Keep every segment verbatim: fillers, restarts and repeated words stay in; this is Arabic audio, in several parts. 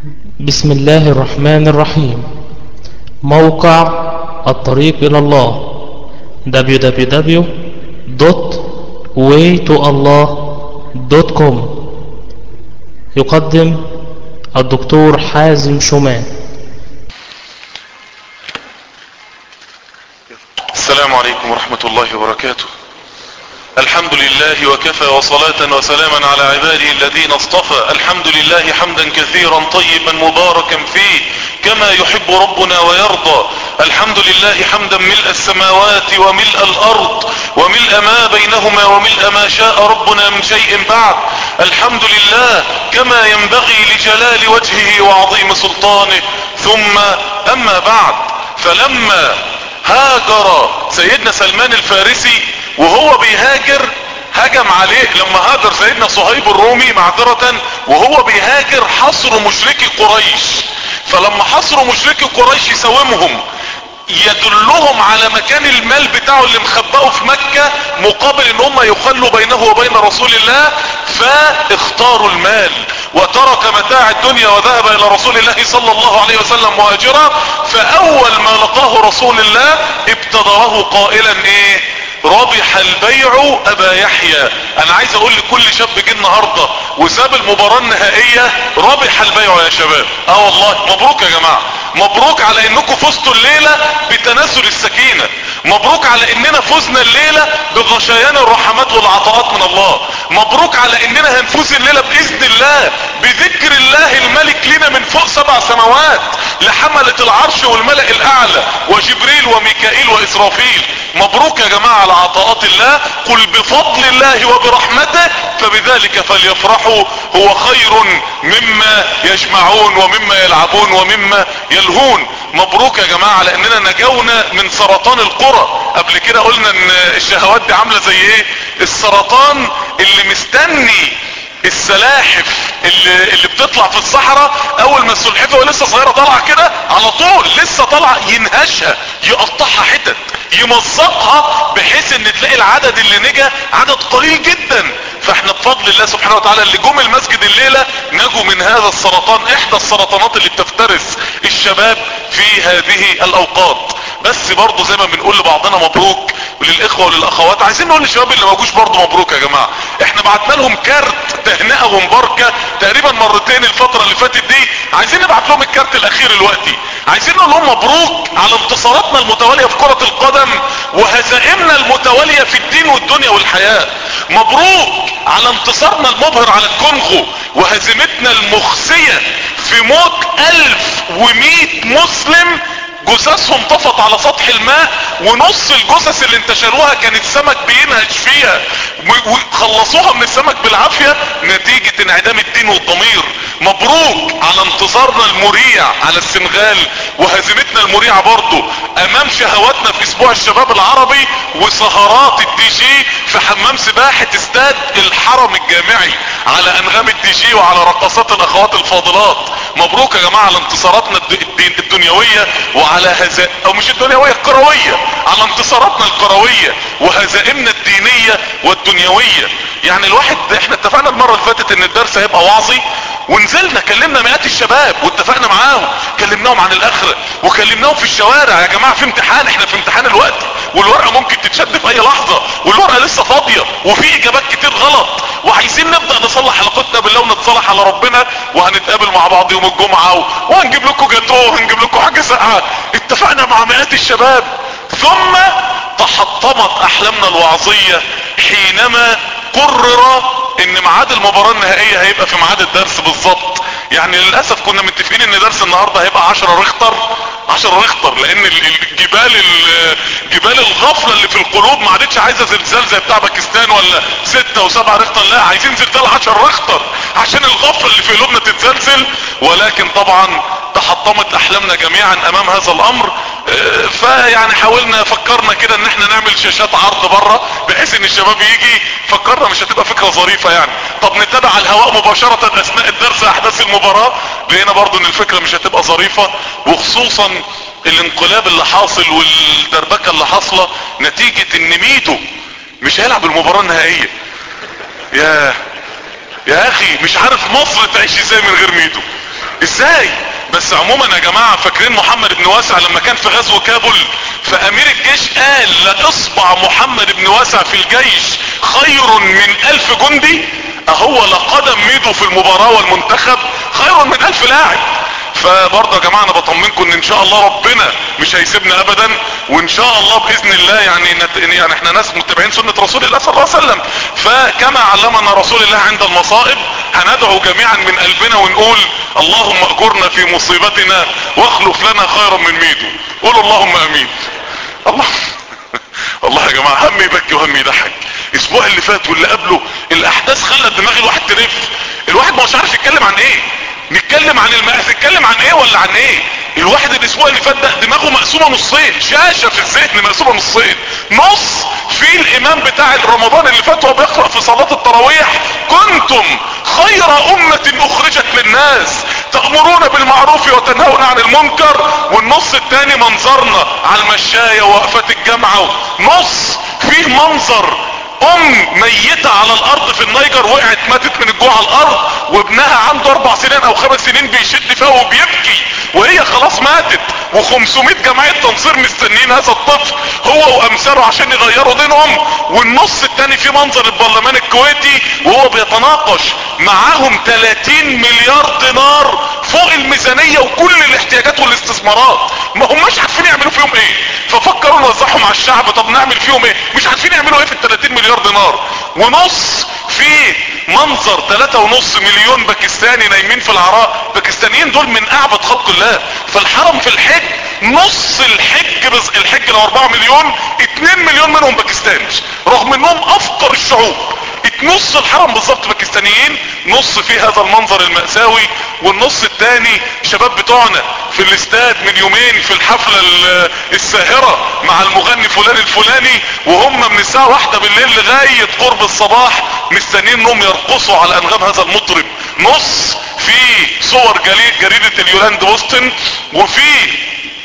بسم الله الرحمن الرحيم. موقع الطريق إلى الله دبليو دبليو دبليو دوت واي تو الله دوت كوم يقدم الدكتور حازم شومان. السلام عليكم ورحمة الله وبركاته. الحمد لله وكفى وصلاة وسلاما على عباده الذين اصطفى. الحمد لله حمدا كثيرا طيبا مباركا فيه كما يحب ربنا ويرضى. الحمد لله حمدا ملء السماوات وملء الارض وملء ما بينهما وملء ما شاء ربنا من شيء بعد. الحمد لله كما ينبغي لجلال وجهه وعظيم سلطانه. ثم اما بعد، فلما هاجر سيدنا سلمان الفارسي وهو بيهاجر هجم عليه، لما هاجر سيدنا صهيب الرومي معذرة وهو بيهاجر حصروا مشركي قريش. فلما حصروا مشركي قريش يساومهم، يدلهم على مكان المال بتاعه اللي مخبأه في مكة مقابل ان هم يخلوا بينه وبين رسول الله، فاختاروا المال وترك متاع الدنيا وذهب الى رسول الله صلى الله عليه وسلم مهاجرا. فاول ما لقاه رسول الله ابتدره قائلا ايه؟ ربح البيع ابا يحيى. انا عايز اقول لكل شاب جه النهارده وساب المباراه النهائيه ربح البيع يا شباب. اه والله مبروك يا جماعه، مبروك على انكم فزتوا الليله بتنازل السكينه، مبروك على اننا فزنا الليله بغشيان الرحمات والعطاءات من الله، مبروك على اننا هنفوز الليله باذن الله بذكر الله الملك لنا من فوق سبع سماوات لحمله العرش والملأ الاعلى وجبريل وميكائيل واسرافيل. مبروك يا جماعه على عطاءات الله. قل بفضل الله وبرحمته فبذلك فليفرحوا هو خير مما يجمعون ومما يلعبون ومما يلهون. مبروك يا جماعة على اننا نجونا من سرطان القرى. قبل كده قلنا ان الشهوات دي عاملة زي ايه؟ السرطان اللي مستني السلاحف اللي, اللي بتطلع في الصحراء. اول ما السلحفة ولسه صغيرة طالعة كده على طول لسه طالعة ينهشها يقطعها حتت يمزقها بحيث ان تلاقي العدد اللي نجا عدد قليل جدا. فاحنا بفضل الله سبحانه وتعالى اللي جم المسجد الليلة نجوا من هذا السرطان، احدى السرطانات اللي بتفترس الشباب في هذه الاوقات. بس برضو زي ما بنقول لبعضنا مبروك وللاخوة وللاخوات، عايزين نقول للشباب اللي ما جوش برضو مبروك يا جماعة. احنا بعتنا لهم كارت تهنئة ومباركة تقريبا مرتين الفترة اللي فاتت دي، عايزين نبعت لهم الكارت الاخير دلوقتي. عايزين نقول لهم مبروك على انتصاراتنا المتوالية في كرة القدم وهزائمنا المتوالية في الدين والدنيا والحياة. مبروك على انتصارنا المبهر على الكونغو وهزيمتنا المخزية في موت الف ومئة مسلم جثثهم طفت على سطح الماء، ونص الجثث اللي انتشروها كانت سمك بينهج فيها وخلصوها من السمك بالعافية نتيجة انعدام الدين والضمير. مبروك على انتصارنا المريع على السنغال وهزيمتنا المريعة برضو امام شهواتنا في اسبوع الشباب العربي وسهرات الدي جي في حمام سباحة استاد الحرم الجامعي على انغام الدي جي وعلى رقصات الاخوات الفاضلات. مبروك يا جماعة على انتصاراتنا الدنيوية وعلى هزا او مش الدنيوية الكروية، على انتصاراتنا الكروية وهزائمنا الدينية والدنيوية. يعني الواحد احنا اتفقنا المرة اللي فاتت ان الدرس هيبقى وعظي، ونزلنا كلمنا مئات الشباب واتفقنا معاهم، كلمناهم عن الاخرة وكلمناهم في الشوارع. يا جماعة في امتحان، احنا في امتحان الوقت والورقة ممكن تتشد في اي لحظة والورقة لسه فاضية وفي اجابات كتير غلط، وعايزين نبدأ نصلح علاقتنا بالله ونتصالح على ربنا. وهنتقابل مع بعض يوم الجمعة وهنجيب لكم جاتوه وهنجيب لكم حاجة ساقعة. اتفقنا مع مئات الشباب. ثم تحطمت احلامنا الوعظية حينما قرر ان ميعاد المباراة النهائية هيبقى في ميعاد الدرس بالظبط. يعني للأسف كنا متفقين ان درس النهاردة هيبقى عشرة ريختر عشرة ريختر لان الجبال جبال الغفلة اللي في القلوب ما عادتش عايزة زلزال زي بتاع باكستان ولا ستة وسبعة ريختر، لا عايزين زلزال عشرة ريختر عشان الغفلة اللي في قلوبنا تتزلزل. ولكن طبعا تحطمت احلامنا جميعا امام هذا الامر. فيعني حاولنا فكرنا كده ان احنا نعمل شاشات عرض بره بحيث ان الشباب يجي. فكرنا مش هتبقى فكرة ظريفة يعني، طب نتابع على الهواء مباشرة اثناء الدرس احداث المباراة. لقينا برضو ان الفكرة مش هتبقى ظريفة، وخصوصا الانقلاب اللي حاصل والدربكة اللي حاصلة نتيجة ان ميدو مش هيلعب المباراة النهائية. يا يا اخي مش عارف مصر تعيش ازاي من غير ميدو. ازاي؟ بس عموما يا جماعة فاكرين محمد بن واسع لما كان في غزو كابل، فامير الجيش قال لاصبع محمد بن واسع في الجيش خير من الف جندي. اهو لقدم ميدو في المباراة والمنتخب خير من الف لاعب. فبرضه يا جماعة انا بطمنكم ان ان شاء الله ربنا مش هيسيبنا ابدا، وان شاء الله باذن الله يعني نت... يعني احنا ناس متابعين سنة رسول الله صلى الله عليه وسلم، فكما علمنا رسول الله عند المصائب هندعو جميعا من قلبنا ونقول اللهم اجرنا في مصيبتنا واخلف لنا خيرا من ميدو. قولوا اللهم امين. الله والله يا جماعة هم يبكي وهم يضحك. الاسبوع اللي فات واللي قبله الاحداث خلت دماغ الواحد تلف، الواحد ما مش عارف يتكلم عن ايه، نتكلم عن المقاس، نتكلم عن ايه ولا عن ايه. الواحد الاسبوع اللي فات ده دماغه مقسومه نصين، شاشه في الذهن مقسومه نصين، نص في الامام بتاع رمضان اللي فات وهو بيقرا في صلاه التراويح كنتم خير امه اخرجت للناس تأمرون بالمعروف وتنهون عن المنكر، والنص الثاني منظرنا على المشايه ووقفات الجامعه، نص فيه منظر ام ميتة على الارض في النيجر، وقعت ماتت من الجوع على الارض، وابنها عنده اربع سنين او خمس سنين بيشد فيها وبيبكي وهي خلاص ماتت، وخمسمائة جمعية تنصير مستنين هذا الطفل هو وامثاله عشان يغيروا دينهم. والنص التاني في منظر البرلمان الكويتي وهو بيتناقش معاهم ثلاثين مليار دينار فوق الميزانية وكل الاحتياجات والاستثمارات، ما هماش عارفين يعملوا فيهم ايه، ففكروا نوزعهم على الشعب. طب نعمل فيهم ايه؟ مش عارفين يعملوا ايه في ال ثلاثين مليار دينار. ونص في منظر ثلاثة ونص مليون باكستاني نايمين في العراء، باكستانيين دول من اعبد خلق الله في الحرم في الحج، نص الحج بز... الحج لو اربعة مليون اتنين مليون منهم باكستاني، رغم انهم افقر الشعوب. نص الحرم بالظبط باكستانيين، نص في هذا المنظر المأساوي، والنص الثاني شباب بتوعنا في الاستاد من يومين في الحفلة الساهرة مع المغني فلان الفلاني، وهم من الساعة واحدة بالليل لغاية قرب الصباح مستنين انهم يرقصوا على انغام هذا المطرب. نص في صور جريدة اليولاند بوستن، وفي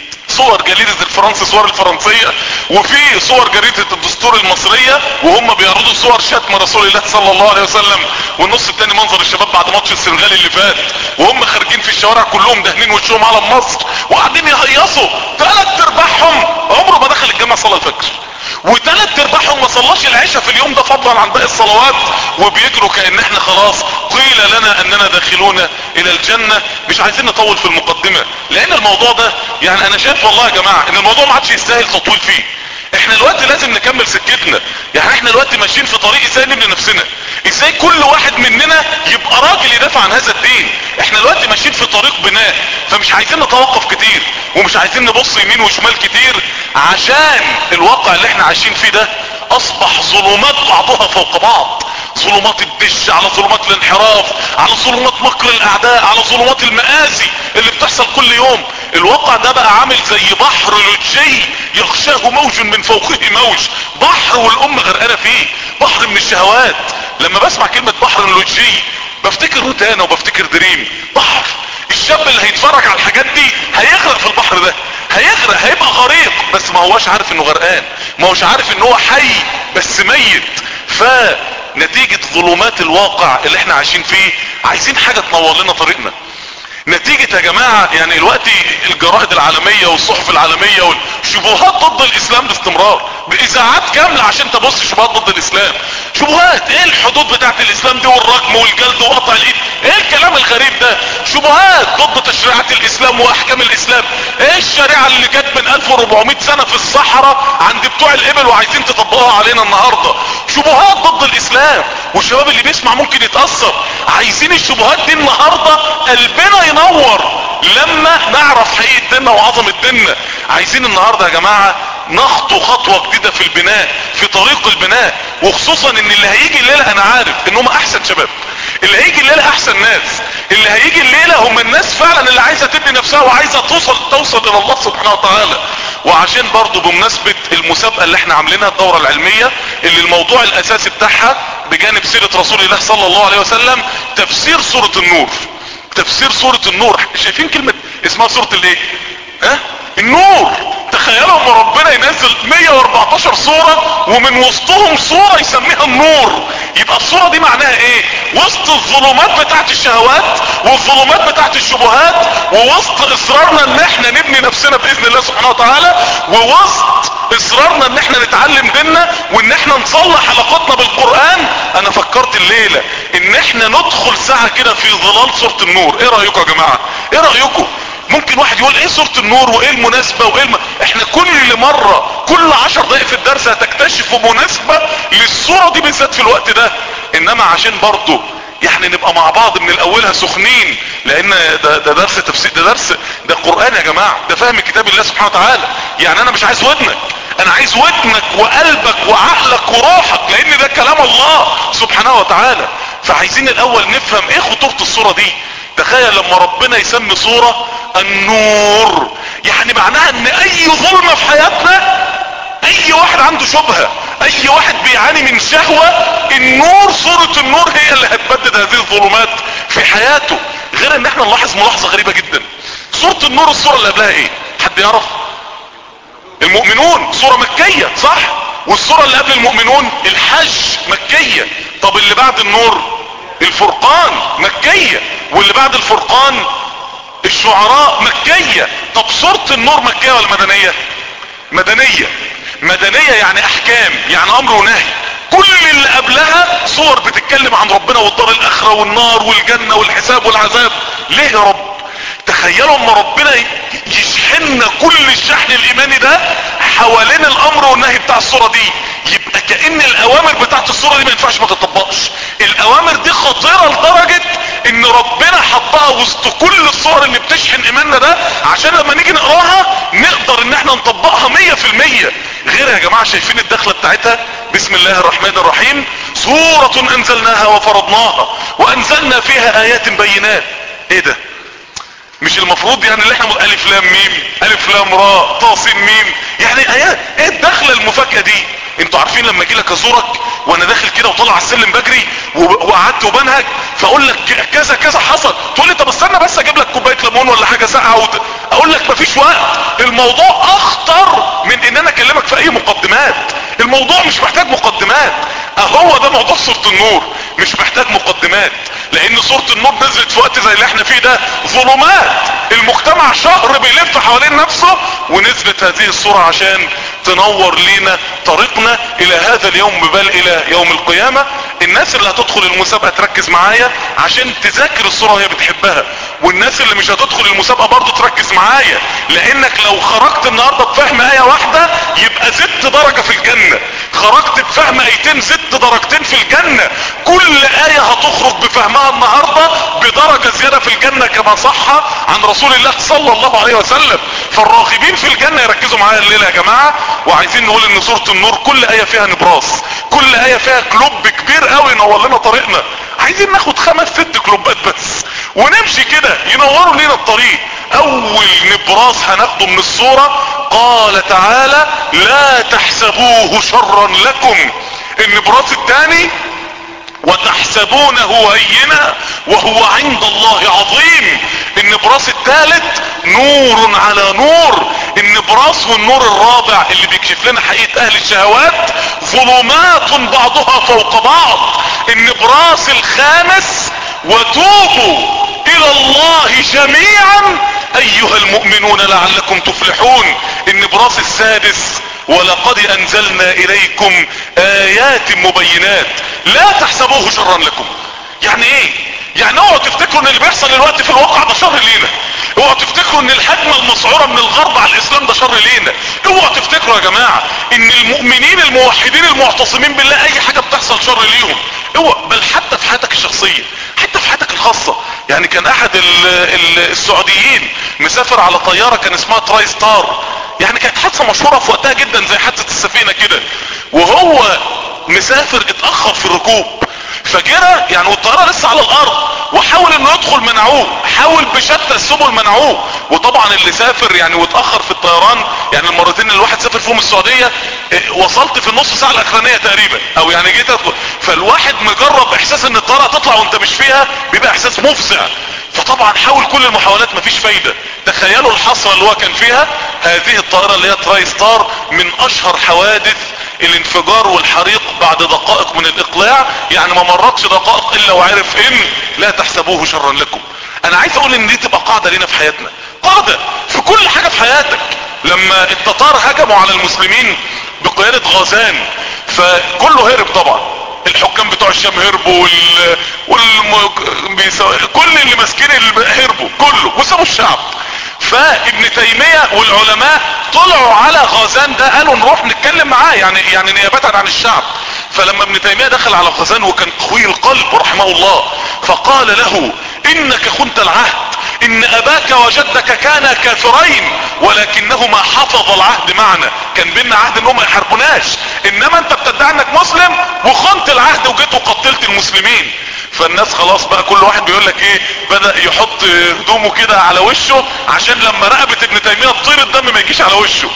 صور جريدة الفرنسي صور الفرنسية، وفي صور جريدة الدستور المصرية وهم بيعرضوا صور شتم رسول الله صلى الله عليه وسلم. والنص التاني منظر الشباب بعد ماتش السنغال اللي فات وهم خارجين في الشوارع كلهم دهنين وشهم علم مصر وقاعدين يهيصوا، ثلاث ارباعهم عمره ما دخل الجامع صلى الفجر، وثلاث ارباعهم ما صلاش العشاء في اليوم ده فضلا عن باقي الصلوات، وبيجروا كأن احنا خلاص قيل لنا اننا داخلون الى الجنة. مش عايزين نطول في المقدمة لان الموضوع ده يعني انا شايف والله يا جماعة ان الموضوع ما عادش يستاهل تطويل فيه. احنا دلوقتي لازم نكمل سكتنا، يعني احنا دلوقتي ماشيين في طريق ازاي نبني نفسنا، ازاي كل واحد مننا يبقى راجل يدافع عن هذا الدين. احنا دلوقتي ماشيين في طريق بناء، فمش عايزين نتوقف كتير ومش عايزين نبص يمين وشمال كتير، عشان الواقع اللي احنا عايشين فيه ده اصبح ظلمات بعضها فوق بعض، ظلمات الدش على ظلمات الانحراف على ظلمات مكر الاعداء على ظلمات المآسي اللي بتحصل كل يوم. الواقع ده بقى عامل زي بحر لجي يغشاه موج من فوقه موج، بحر والامة غرقانة فيه، بحر من الشهوات. لما بسمع كلمة بحر لجي بفتكر روتانا وبفتكر دريم، بحر الشاب اللي هيتفرج على الحاجات دي هيغرق في البحر ده، هيغرق هيبقى غريق، بس ما هوش عارف انه غرقان، ما هوش عارف ان هو حي بس ميت. فنتيجة ظلمات الواقع اللي احنا عايشين فيه عايزين حاجة تنور لنا طريقنا. نتيجة يا جماعة يعني دلوقتي الجرائد العالمية والصحف العالمية والشبهات ضد الاسلام باستمرار باذاعات كاملة عشان تبص شبهات ضد الاسلام. شبهات ايه الحدود بتاعت الاسلام دي والرجم والجلد وقطع الايد، ايه الكلام الغريب ده؟ شبهات ضد تشريعات الاسلام واحكام الاسلام، ايه الشريعة اللي كانت من الف واربعمائة سنة في الصحراء عند بتوع الابل وعايزين تطبقوها علينا النهاردة؟ شبهات ضد الاسلام، والشباب اللي بيسمع ممكن يتأثر. عايزين الشبهات دي النهاردة قلبنا ينور لما نعرف حقيقة ديننا وعظمة ديننا. عايزين النهاردة يا جماعة نخطو خطوة جديدة في البناء، في طريق البناء، وخصوصا ان اللي هيجي الليلة انا عارف ان هم احسن شباب، اللي هيجي الليلة احسن ناس، اللي هيجي الليلة هم الناس فعلا اللي عايزة تبني نفسها وعايزة توصل توصل الى الله سبحانه وتعالى. وعشان برضو بمناسبة المسابقة اللي احنا عاملينها الدورة العلمية اللي الموضوع الاساسي بتاعها بجانب سيرة رسول الله صلى الله عليه وسلم تفسير سورة النور. تفسير سورة النور، شايفين كلمة اسمها سورة الايه؟ ها؟ النور. تخيلوا ان ربنا ينزل مية واربعتاشر سورة ومن وسطهم سورة يسميها النور، يبقى الصورة دي معناها ايه؟ وسط الظلمات بتاعت الشهوات والظلمات بتاعت الشبهات، ووسط اصرارنا ان احنا نبني نفسنا باذن الله سبحانه وتعالى، ووسط اصرارنا ان احنا نتعلم ديننا وان احنا نصلح علاقتنا بالقرآن، انا فكرت الليلة ان احنا ندخل ساعة كده في ظلال سورة النور. ايه رأيكم يا جماعة؟ ايه رأيكم؟ ممكن واحد يقول ايه سورة النور وايه المناسبة وايه الم... احنا كل مرة كل عشر دقائق في الدرس هتكتشفوا مناسبة للصورة دي بالذات في الوقت ده. انما عشان برضو يعني نبقى مع بعض من الاولها سخنين، لان ده, ده درس تفسير، ده درس، ده قرآن يا جماعة، ده فهم كتاب الله سبحانه وتعالى. يعني انا مش عايز ودنك، انا عايز ودنك وقلبك وعقلك وروحك، لان ده كلام الله سبحانه وتعالى. فعايزين الاول نفهم ايه خطورة الصورة دي. تخيل لما ربنا يسمي صورة النور، يعني معناها ان اي ظلمة في حياتنا، اي واحد عنده شبهة، اي واحد بيعاني من شهوة، النور، صورة النور هي اللي هتبدد هذه الظلمات في حياته. غير ان احنا نلاحظ ملاحظة غريبة جدا، صورة النور الصورة اللي قبلها ايه؟ حد يعرف؟ المؤمنون، صورة مكية صح؟ والصورة اللي قبل المؤمنون الحج، مكية. طب اللي بعد النور الفرقان، مكية. واللي بعد الفرقان الشعراء، مكية. طب صورة النور مكية ولا مدنية؟ مدنية. مدنية يعني احكام، يعني امر ونهي. كل اللي قبلها صور بتتكلم عن ربنا والدار الاخرة والنار والجنة والحساب والعذاب. ليه يا رب؟ تخيلوا اما ربنا يشحننا كل الشحن الايماني ده حوالين الامر والنهي بتاع الصورة دي، يبقى كأن الاوامر بتاعت الصورة دي ما ينفعش ما تطبقش. الاوامر دي خطيرة لدرجة ان ربنا حطها وسط كل الصور اللي بتشحن ايماننا ده، عشان لما نيجي نقراها نقدر ان احنا نطبقها مية في المية. غير يا جماعة شايفين الدخلة بتاعتها؟ بسم الله الرحمن الرحيم، سورة انزلناها وفرضناها وانزلنا فيها ايات بينات. ايه ده؟ مش المفروض يعني اللي احنا الف لام ميم، الف لام راء طا سين ميم، يعني ايات؟ ايه الدخلة المفاجأة دي؟ انتوا عارفين لما اجي لك ازورك وانا داخل كده وطلع على السلم بجري وقعدت وبنهج، فاقول لك كذا كذا حصل، تقول لي طب استنى بس اجيب لك كوبايه ليمون ولا حاجه ساقعه، اقول لك مفيش وقت. الموضوع اخطر من ان انا اكلمك في اي مقدمات. الموضوع مش محتاج مقدمات. اهو ده موضوع سورة النور، مش محتاج مقدمات. لان سورة النور نزلت في وقت زي اللي احنا فيه ده، ظلمات، المجتمع شهر بيلف حوالين نفسه، ونزلت هذه الصورة عشان تنور لينا طريقنا الى هذا اليوم بل الى يوم القيامة. الناس اللي هتدخل المسابقة تركز معايا عشان تذاكر الصورة وهي بتحبها، والناس اللي مش هتدخل المسابقة برضو تركز معايا، لانك لو خرجت النهاردة بفهم اية واحدة يبقى زدت درجة في الجنة، خرجت بفهم ايتين زدت درجتين في الجنة. كل اية هتخرج بفهمها النهاردة بدرجة زيادة في الجنة كما صح عن رسول الله صلى الله عليه وسلم. فالراغبين في الجنة يركزوا معايا الليلة يا جماعة. وعايزين نقول ان سورة النور كل اية فيها نبراس، كل اية فيها كلوب كبير قوي ينور لنا طريقنا. عايزين ناخد خمس ست كلوبات بس ونمشي كده ينوروا لنا الطريق. اول نبراس هناخده من الصورة قال تعالى لا تحسبوه شرا لكم. النبراس الثاني وتحسبونه هينا وهو عند الله عظيم. النبراس الثالث نور على نور. النبراس والنور الرابع اللي بيكشف لنا حقيقة اهل الشهوات ظلمات بعضها فوق بعض. النبراس الخامس وتوبوا الى الله جميعا ايها المؤمنون لعلكم تفلحون. النبراس السادس ولقد انزلنا اليكم ايات مبينات لا تحسبوه شرا لكم. يعني ايه؟ يعني اوعوا تفتكروا ان اللي بيحصل دلوقتي في الواقع ده شر لينا. اوعوا تفتكروا ان الهجمة المسعورة من الغرب على الاسلام ده شر لينا. اوعوا تفتكروا يا جماعة ان المؤمنين الموحدين المعتصمين بالله اي حاجة بتحصل شر ليهم. اوعوا، بل حتى في حياتك الشخصية، حتى في حياتك الخاصة. يعني كان احد ال ال السعوديين مسافر على طيارة كان اسمها تراي ستار، يعني كانت حادثة مشهورة في وقتها جدا زي حادثة السفينة كده، وهو مسافر اتأخر في الركوب فجرى يعني والطيارة لسه على الارض، وحاول انه يدخل منعوه، حاول بشتى السبل منعوه. وطبعا اللي سافر يعني واتأخر في الطيران، يعني المرتين اللي الواحد سافر فيهم السعودية وصلت في النص ساعة الاخرانية تقريبا او يعني جيت أدخل. فالواحد مجرب احساس ان الطيارة تطلع وانت مش فيها بيبقى احساس مفزع. فطبعا حاول كل المحاولات مفيش فايدة. تخيلوا الحصرة اللي هو كان فيها. هذه الطائرة اللي هي تراي ستار من اشهر حوادث الانفجار والحريق بعد دقائق من الاقلاع، يعني ما مرتش دقائق الا وعرف ان لا تحسبوه شرا لكم. انا عايز اقول ان دي تبقى قاعدة لنا في حياتنا، قاعدة في كل حاجة في حياتك. لما التتار هجموا على المسلمين بقيادة غازان فكله هرب طبعا، الحكام بتوع الشام هربوا وال... وال... بيسو... كل اللي ماسكين هربوا كله وسابوا الشعب. فابن تيمية والعلماء طلعوا على غازان ده قالوا نروح نتكلم معاه، يعني يعني نيابة عن الشعب. فلما ابن تيمية دخل على غازان وكان قوي القلب رحمه الله، فقال له انك خنت العهد، ان اباك وجدك كانا كافرين ولكنهما حفظ العهد معنا، كان بينا عهد انهم ما يحاربوناش، انما انت بتدعي انك مسلم وخنت العهد وجيت وقتلت المسلمين. فالناس خلاص بقى كل واحد بيقول لك ايه، بدأ يحط هدومه كده على وشه عشان لما رقبة ابن تيمية تطير الدم ما يجيش على وشه.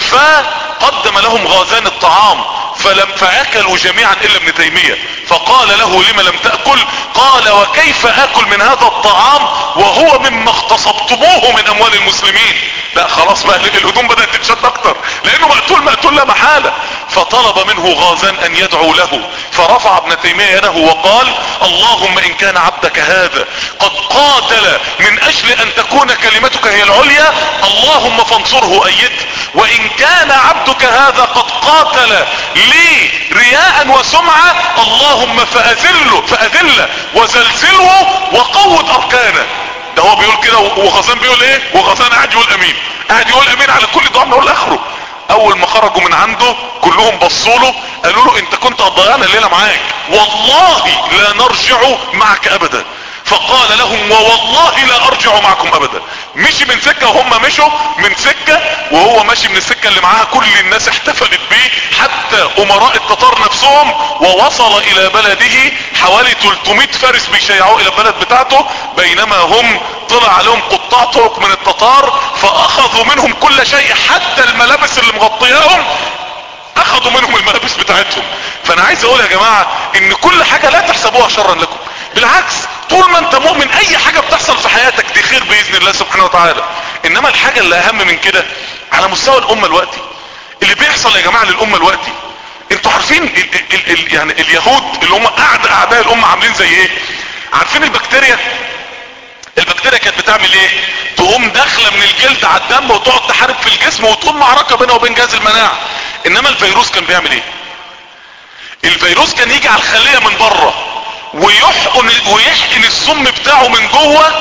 فقدم لهم غازان الطعام فلم فاكلوا جميعا الا ابن تيمية، فقال له لما لم تأكل؟ قال وكيف اكل من هذا الطعام وهو مما اغتصبتموه من اموال المسلمين؟ لا خلاص بقى الهدوم بدأت تتشد اكتر لانه مقتول مقتول لا محالة. فطلب منه غازان ان يدعو له، فرفع ابن تيمية يده وقال اللهم ان كان عبدك هذا قد قاتل من اجل ان تكون كلمتك هي العليا اللهم فانصره ايده، وان كان عبدك هذا قد قاتل لي رياء وسمعة اللهم فاذله فاذله وزلزله وقوت اركانه. ده هو بيقول كده وغازان بيقول ايه؟ وغازان قاعد يقول امين، قاعد يقول امين على كل دعاء من اول لاخره. اول ما خرجوا من عنده كلهم بصوا له قالوا له انت كنت هتضيعنا الليله معاك، والله لا نرجع معك ابدا. فقال لهم ووالله لا ارجع معكم ابدا. مشي من سكة وهم مشوا من سكة، وهو ماشي من السكة اللي معاها كل الناس احتفلت بيه حتى امراء التتار نفسهم، ووصل الى بلده حوالي ثلاثمائة فارس بيشيعوه الى البلد بتاعته، بينما هم طلع عليهم قطاع طرق من التتار فاخذوا منهم كل شيء حتى الملابس اللي مغطياهم اخذوا منهم الملابس بتاعتهم. فانا عايز اقول يا جماعة ان كل حاجة لا تحسبوها شرا لكم، بالعكس طول ما انت مؤمن اي حاجة بتحصل في حياتك دي خير باذن الله سبحانه وتعالى. انما الحاجة اللي اهم من كده على مستوى الامة الوقتي اللي بيحصل يا جماعة للامة الوقتي، انتوا عارفين ال ال ال يعني اليهود اللي هم اعدى اعداء الامة عاملين زي ايه؟ عارفين البكتيريا؟ البكتيريا كانت بتعمل ايه؟ تقوم داخله من الجلد على الدم وتقعد تحارب في الجسم وتقوم معركة بينها وبين جهاز المناعة. انما الفيروس كان بيعمل ايه؟ الفيروس كان يجي على الخلية من بره ويحقن ويحقن السم بتاعه من جوه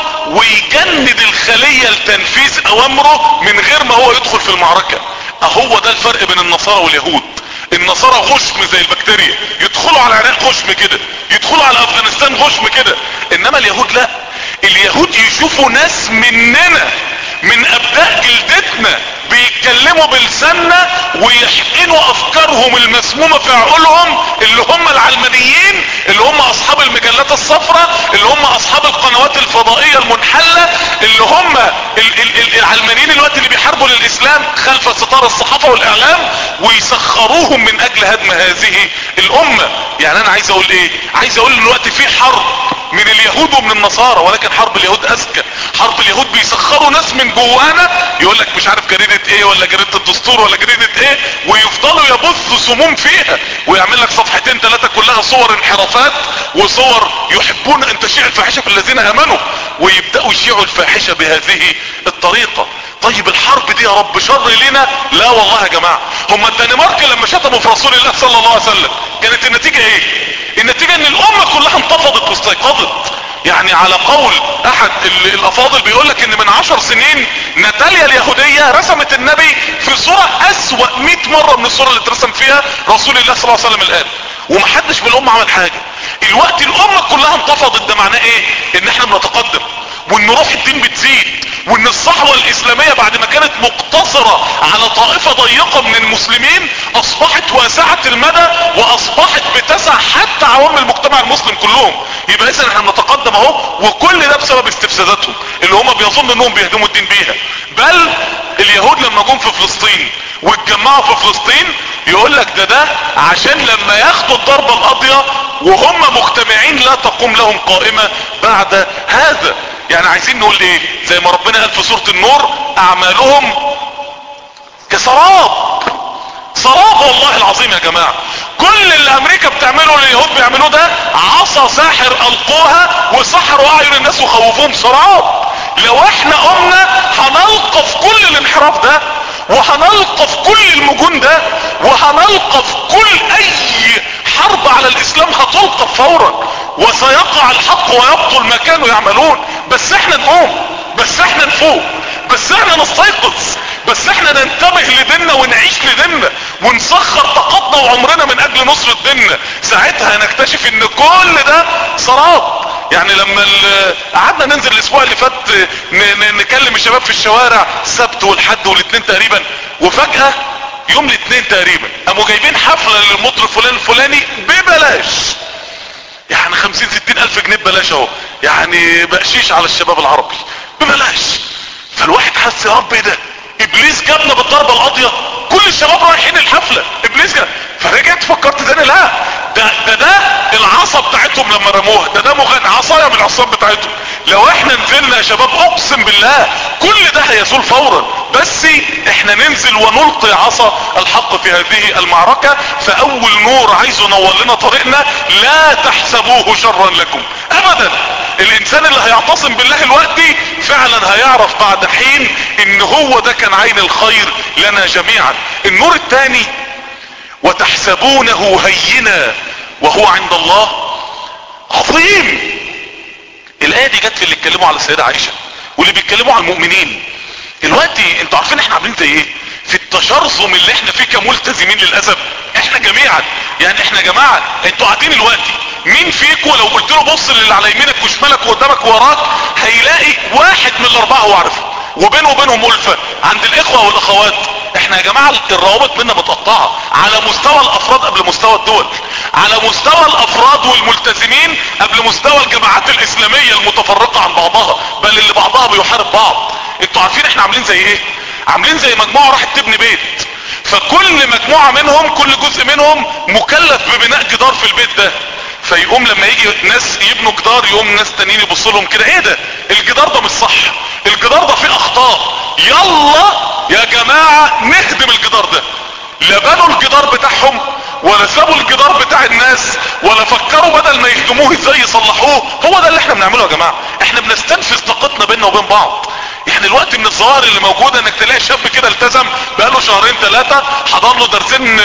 ويجند الخلية لتنفيذ اوامره من غير ما هو يدخل في المعركة. اهو ده الفرق بين النصارى واليهود. النصارى غشم زي البكتيريا، يدخلوا على العراق غشم كده، يدخلوا على افغانستان غشم كده. انما اليهود لا، اليهود يشوفوا ناس مننا من ابناء جلدتنا بيتكلموا بلساننا ويحقنوا افكارهم المسمومة في عقولهم، اللي هم العلمانيين، اللي هم اصحاب المجلات الصفراء، اللي هم اصحاب القنوات الفضائية المنحلة، اللي هم ال ال العلمانيين الوقت اللي بيحاربوا للاسلام خلف ستار الصحافة والاعلام ويسخروهم من اجل هدم هذه الامة. يعني انا عايز اقول ايه؟ عايز اقول ان الوقت في حرب من اليهود ومن النصارى، ولكن حرب اليهود اذكى. حرب اليهود بيسخروا ناس من جوانا، يقول لك مش عارف جريدة ايه ولا جريدة الدستور ولا جريدة ايه، ويفضلوا يبثوا سموم فيها ويعمل لك صفحتين ثلاثة كلها صور انحرافات وصور يحبون ان تشيع الفاحشة في الذين امنوا، ويبدأوا يشيعوا الفاحشة بهذه الطريقة. طيب الحرب دي يا رب شر لنا؟ لا والله يا جماعة. هم الدنمارك لما شتموا في رسول الله صلى الله عليه وسلم كانت النتيجة ايه؟ النتيجة ان الامة كلها انتفضت واستيقظت. يعني على قول احد الافاضل بيقول لك ان من عشر سنين ناتاليا اليهودية رسمت النبي في صورة اسوأ مئة مرة من الصورة اللي اترسم فيها رسول الله صلى الله عليه وسلم الان، ومحدش من الامة عمل حاجة. الوقت الامة كلها انتفضت، ده معناه ايه؟ ان احنا بنتقدم وان روح الدين بتزيد، وان الصحوة الاسلامية بعد ما كانت مقتصرة على طائفة ضيقة من المسلمين اصبحت واسعة المدى واصبحت بتسع حتى عوام المجتمع المسلم كلهم. يبقى اذا احنا بنتقدم اهو، وكل ده بسبب استفساداتهم اللي هم بيظنوا انهم بيهدموا الدين بيها. بل اليهود لما جم في فلسطين واتجمعوا في فلسطين يقول لك ده ده عشان لما ياخدوا الضربة القاضية وهم مجتمعين لا تقوم لهم قائمة بعد هذا. يعني عايزين نقول ايه؟ زي ما ربنا قال في سورة النور اعمالهم كسراب. سراب والله العظيم يا جماعة. كل اللي امريكا بتعمله اليهود بيعملوه ده عصا ساحر القوها وسحروا اعين الناس وخوفوهم. سراب. لو احنا قمنا هنلقف كل الانحراف ده، وهنلقف كل المجون ده، وهنلقف كل اي حرب على الاسلام هتلقف فورا، وسيقع الحق ويبطل ما كانوا يعملون. بس احنا نقوم، بس احنا نفوق، بس احنا نستيقظ، بس احنا ننتبه لديننا ونعيش لديننا ونسخر طاقتنا وعمرنا من اجل نصرة ديننا. ساعتها هنكتشف ان كل ده سراب. يعني لما قعدنا ننزل الاسبوع اللي فات نكلم الشباب في الشوارع السبت والحد والاثنين تقريبا، وفجأة يوم الاثنين تقريبا قاموا جايبين حفلة للمطرب فلان الفلاني ببلاش، يعني خمسين ستين الف جنيه ببلاش اهو، يعني بقشيش على الشباب العربي ببلاش. فالواحد حس يا رب ايه ده، ابليس جابنا بالضربة القاضية، كل الشباب رايحين الحفلة، ابليس جاب. فرجعت فكرت تاني، لا ده ده ده العصا بتاعتهم لما رموها، ده ده مغنى عصايا من العصام بتاعتهم. لو احنا نزلنا يا شباب اقسم بالله كل ده هيزول فورا، بس احنا ننزل ونلقي عصا الحق في هذه المعركة. فاول نور عايزه ينور لنا طريقنا، لا تحسبوه شرا لكم ابدا. الانسان اللي هيعتصم بالله الوقتي فعلا هيعرف بعد حين ان هو ده كان عين الخير لنا جميعا. النور الثاني، وتحسبونه هينا وهو عند الله عظيم. الايه دي جت في اللي اتكلموا على السيدة عائشة واللي بيتكلموا على المؤمنين. دلوقتي انتوا عارفين احنا عاملين زي ايه في التشرذم اللي احنا فيه كملتزمين للاسف. احنا جميعا يعني احنا جماعة انتوا قاعدين دلوقتي، مين فيكم لو قلت له بص للي على يمينك وشمالك وقدامك ووراك هيلاقي واحد من الاربعة هو عارفه، وبينه وبينهم ألفة. عند الاخوة والاخوات احنا يا جماعة الروابط منا متقطعة على مستوى الافراد قبل مستوى الدول، على مستوى الافراد والملتزمين قبل مستوى الجماعات الاسلامية المتفرقة عن بعضها، بل اللي بعضها بيحارب بعض. انتوا عارفين احنا عاملين زي ايه؟ عاملين زي مجموعة راحت تبني بيت، فكل مجموعة منهم كل جزء منهم مكلف ببناء جدار في البيت ده. فيقوم لما يجي ناس يبنوا جدار يقوم ناس تانيين يبصوا لهم كده، ايه ده الجدار ده مش صح، الجدار ده فيه اخطاء، يلا يا جماعة نهدم الجدار ده. لا بنوا الجدار بتاعهم ولا سابوا الجدار بتاع الناس ولا فكروا بدل ما يهدموه ازاي يصلحوه. هو ده اللي احنا بنعمله يا جماعة. احنا بنستنفذ طاقتنا بيننا وبين بعض. يعني الوقت من الظواهر اللي موجودة انك تلاقي شاب كده التزم بقاله شهرين ثلاثة، حضر له درسين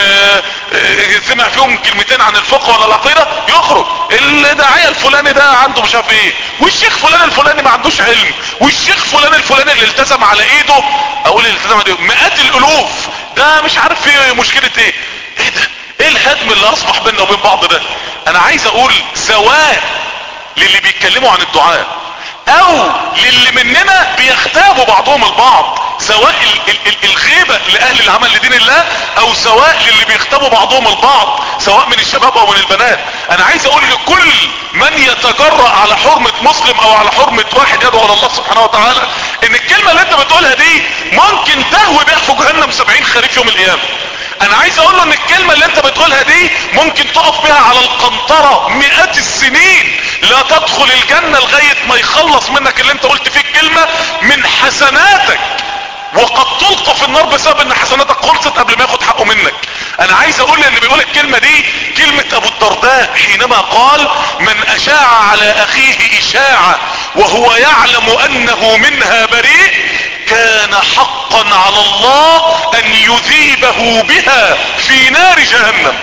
سمع فيهم كلمتين عن الفقه ولا العقيدة، يخرج الداعية الفلاني ده عنده مش عارف ايه، والشيخ فلان الفلاني ما عندوش علم، والشيخ فلان الفلاني اللي التزم على ايده، اقول اللي التزم على ايده مئات الالوف، ده مش عارف فيه مشكلة ايه. ايه ده، ايه الهدم اللي اصبح بيننا وبين بعض ده؟ انا عايز اقول سواء للي بيتكلموا عن الدعاء او للي مننا بيختابوا بعضهم البعض، سواء ال ال ال الغيبة لاهل العمل لدين الله او سواء للي بيختابوا بعضهم البعض سواء من الشباب او من البنات. انا عايز اقول لكل من يتجرأ على حرمة مسلم او على حرمة واحد يدعو الى الله سبحانه وتعالى ان الكلمة اللي انت بتقولها دي ممكن تهوي بيها في جهنم سبعين خريف يوم القيامة. انا عايز اقول له ان الكلمة اللي انت بتقولها دي ممكن تقف بيها على القنطرة مئات السنين لا تدخل الجنة لغاية ما يخلص منك اللي انت قلت فيه الكلمة من حسناتك، وقد تلقى في النار بسبب ان حسناتك خلصت قبل ما ياخد حقه منك. انا عايز اقول اللي بيقول الكلمة دي كلمة ابو الدرداء حينما قال من اشاع على اخيه اشاعة وهو يعلم انه منها بريء كان حقا على الله ان يذيبه بها في نار جهنم.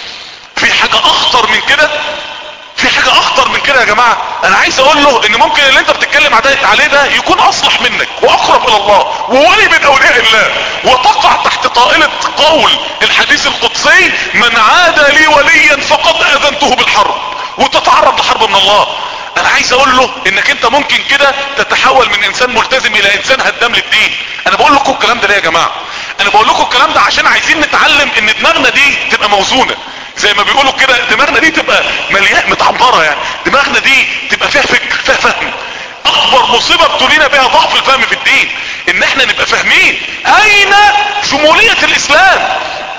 في حاجة اخطر من كده؟ في حاجة اخطر من كده يا جماعة؟ انا عايز اقول له ان ممكن اللي انت بتتكلم عليه ده يكون اصلح منك واقرب الى الله وولي من اولياء الله، وتقع تحت طائلة قول الحديث القدسي من عاد لي وليا فقد اذنته بالحرب، وتتعرض لحرب من الله. انا عايز اقول له انك انت ممكن كده تتحول من انسان ملتزم الى انسان هدام للدين. انا بقول لكم الكلام ده ليه يا جماعة؟ انا بقول لكم الكلام ده عشان عايزين نتعلم ان دماغنا دي تبقى موزونة، زي ما بيقولوا كده دماغنا دي تبقى مليئة متعبرة، يعني دماغنا دي تبقى فيها فكر فيها فهم. اكبر مصيبة ابتلينا بها ضعف الفهم في الدين، ان احنا نبقى فاهمين اين شمولية الاسلام.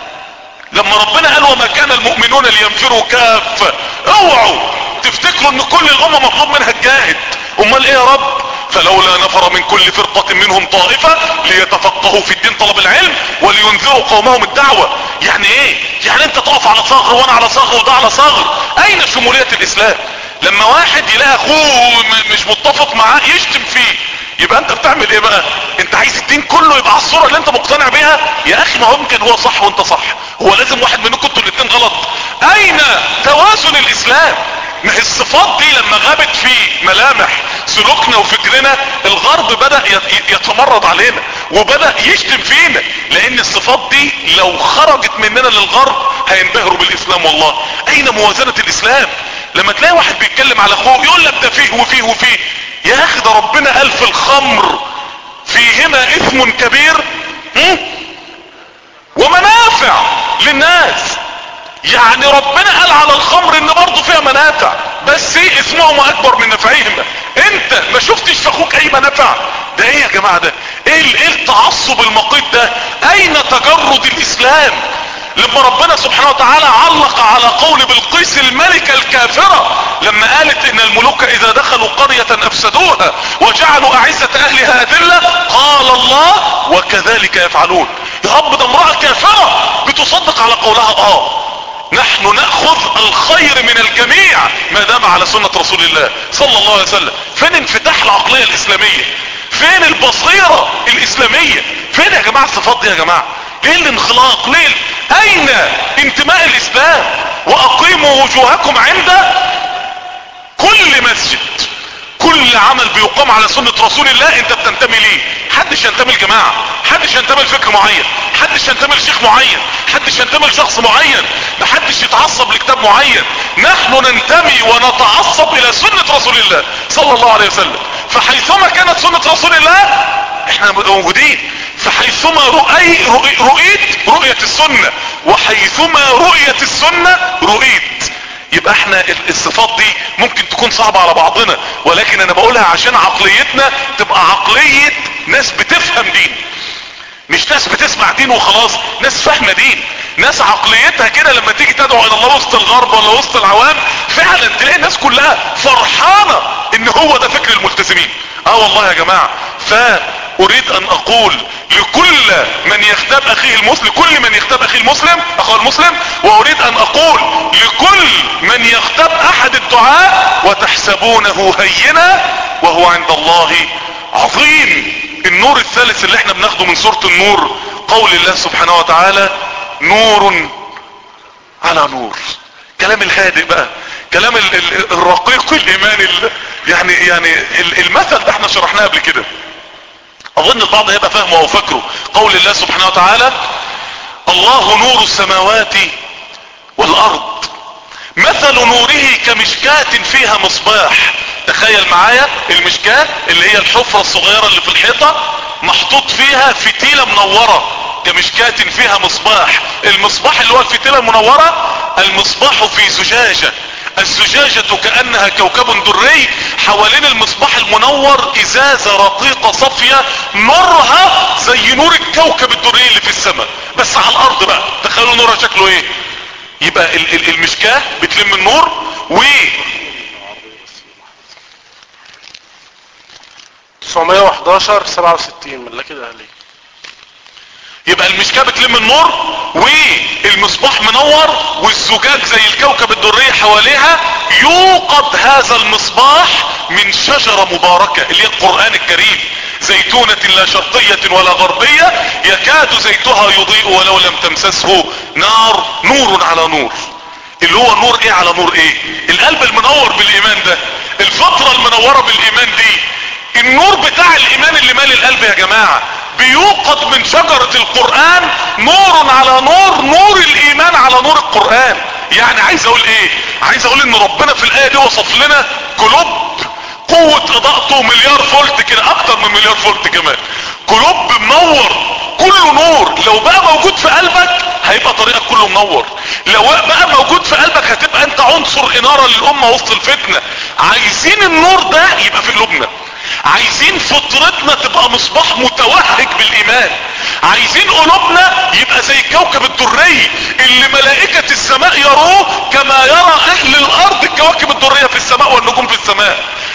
لما ربنا قال وما كان المؤمنون لينفروا كافة، اوعوا تفتكروا ان كل الامة مطلوب منها تجاهد. امال ايه يا رب؟ فلولا نفر من كل فرقة منهم طائفة ليتفقهوا في الدين طلب العلم ولينذروا قومهم الدعوة. يعني ايه؟ يعني انت تقف على ثغر وانا على ثغر وده على ثغر. اين شمولية الاسلام؟ لما واحد يلاقي اخوه مش متفق معاه يشتم فيه، يبقى انت بتعمل ايه بقى؟ انت عايز الدين كله يبقى على الصورة اللي انت مقتنع بيها؟ يا اخي ما ممكن هو صح وانت صح، هو لازم واحد منكم انتوا الاتنين غلط؟ اين توازن الاسلام؟ ما هي الصفات دي لما غابت في ملامح سلوكنا وفكرنا الغرب بدأ يتمرد علينا وبدأ يشتم فينا، لان الصفات دي لو خرجت مننا للغرب هينبهروا بالاسلام. والله اين موازنة الاسلام؟ لما تلاقي واحد بيتكلم على اخوه يقول لك ده فيه وفيه وفيه، يا اخي ده ربنا قال في الخمر فيهما اثم كبير ومنافع للناس. يعني ربنا قال على الخمر ان برضه فيها منافع، بس ايه اسمهما اكبر من نفعهما. انت ما شفتش في اخوك اي منافع؟ ده ايه يا جماعة ده؟ ايه ايه التعصب المقيت ده؟ اين تجرد الاسلام؟ لما ربنا سبحانه وتعالى علق على قول بلقيس الملكة الكافرة لما قالت ان الملوك اذا دخلوا قرية افسدوها وجعلوا اعزة اهلها اذلة، قال الله وكذلك يفعلون. يا رب ده امرأة كافرة بتصدق على قولها. اه نحن نأخذ الخير من الجميع ما دام على سنة رسول الله صلى الله عليه وسلم. فين انفتاح العقلية الاسلامية؟ فين البصيرة الاسلامية؟ فين يا جماعة الصفات دي يا جماعة؟ ليه الانخلاق؟ ليه؟ اين انتماء الاسلام؟ واقيموا وجوهكم عند كل مسجد. كل عمل بيقام على سنة رسول الله انت بتنتمي ليه. حدش ينتمي لجماعة، حدش ينتمي لفكر معين، حدش ينتمي لشيخ معين، حدش ينتمي لشخص معين، محدش يتعصب لكتاب معين. نحن ننتمي ونتعصب الى سنة رسول الله صلى الله عليه وسلم. فحيثما كانت سنة رسول الله احنا موجودين، فحيثما رؤي رؤيت رؤية السنة وحيثما رؤية السنة رؤيت. يبقى احنا الصفات دي ممكن تكون صعبة على بعضنا، ولكن انا بقولها عشان عقليتنا تبقى عقلية ناس بتفهم دين، مش ناس بتسمع دين وخلاص، ناس فاهمة دين، ناس عقليتها كده لما تيجي تدعو الى الله وسط الغرب ولا وسط العوام فعلا تلاقي الناس كلها فرحانة ان هو ده فكر الملتزمين. اه والله يا جماعة. فاريد ان اقول لكل من يغتاب اخيه المسلم، كل من يغتاب اخيه المسلم اخوه المسلم، واريد ان اقول لكل من يغتاب احد الدعاء وتحسبونه هينا وهو عند الله عظيم. النور الثالث اللي احنا بناخده من سورة النور قول الله سبحانه وتعالى نور على نور. كلام الهادئ بقى، كلام الرقيق الايمان، يعني يعني المثل ده احنا شرحناه قبل كده، اظن البعض هيبقى فاهمه او فاكره. قول الله سبحانه وتعالى الله نور السماوات والارض مثل نوره كمشكاة فيها مصباح. تخيل معايا المشكاة اللي هي الحفرة الصغيرة اللي في الحيطة محطوط فيها فتيلة منورة كمشكاة فيها مصباح. المصباح اللي هو الفتيلة المنورة، المصباح في زجاجة، الزجاجة كأنها كوكب دري، حوالين المصباح المنور ازازة رقيقة صافية نورها زي نور الكوكب الدري اللي في السماء، بس على الارض بقى. تخيلوا نورها شكله ايه. يبقى المشكاة بتلم النور و تسعمية وحداشر سبعة وستين من لكن اهلي. يبقى المشكاة بتلم النور والمصباح منور والزجاج زي الكوكب الدري حواليها. يوقد هذا المصباح من شجرة مباركة اللي هي القرآن الكريم، زيتونة لا شرقية ولا غربية يكاد زيتها يضيء ولو لم تمسسه نار، نور على نور. اللي هو نور ايه على نور ايه؟ القلب المنور بالايمان ده، الفطرة المنورة بالايمان دي، النور بتاع الايمان اللي مال القلب يا جماعة بيوقد من شجرة القرآن نور على نور، نور الايمان على نور القرآن. يعني عايز اقول ايه؟ عايز اقول ان ربنا في الاية دي وصف لنا كلوب قوة اضاءته مليار فولت كده، اكتر من مليار فولت كمان، كلوب منور كله نور. لو بقى موجود في قلبك هيبقى طريقك كله منور، لو بقى موجود في قلبك هتبقى انت عنصر انارة للامة وسط الفتنة. عايزين النور ده يبقى في قلوبنا، عايزين فطرتنا تبقى مصباح متوهج بالايمان، عايزين قلوبنا يبقى زي الكوكب الدري اللي ملائكة السماء يروه كما يرى اهل الارض الكواكب الدرية في السماء والنجوم في السماء.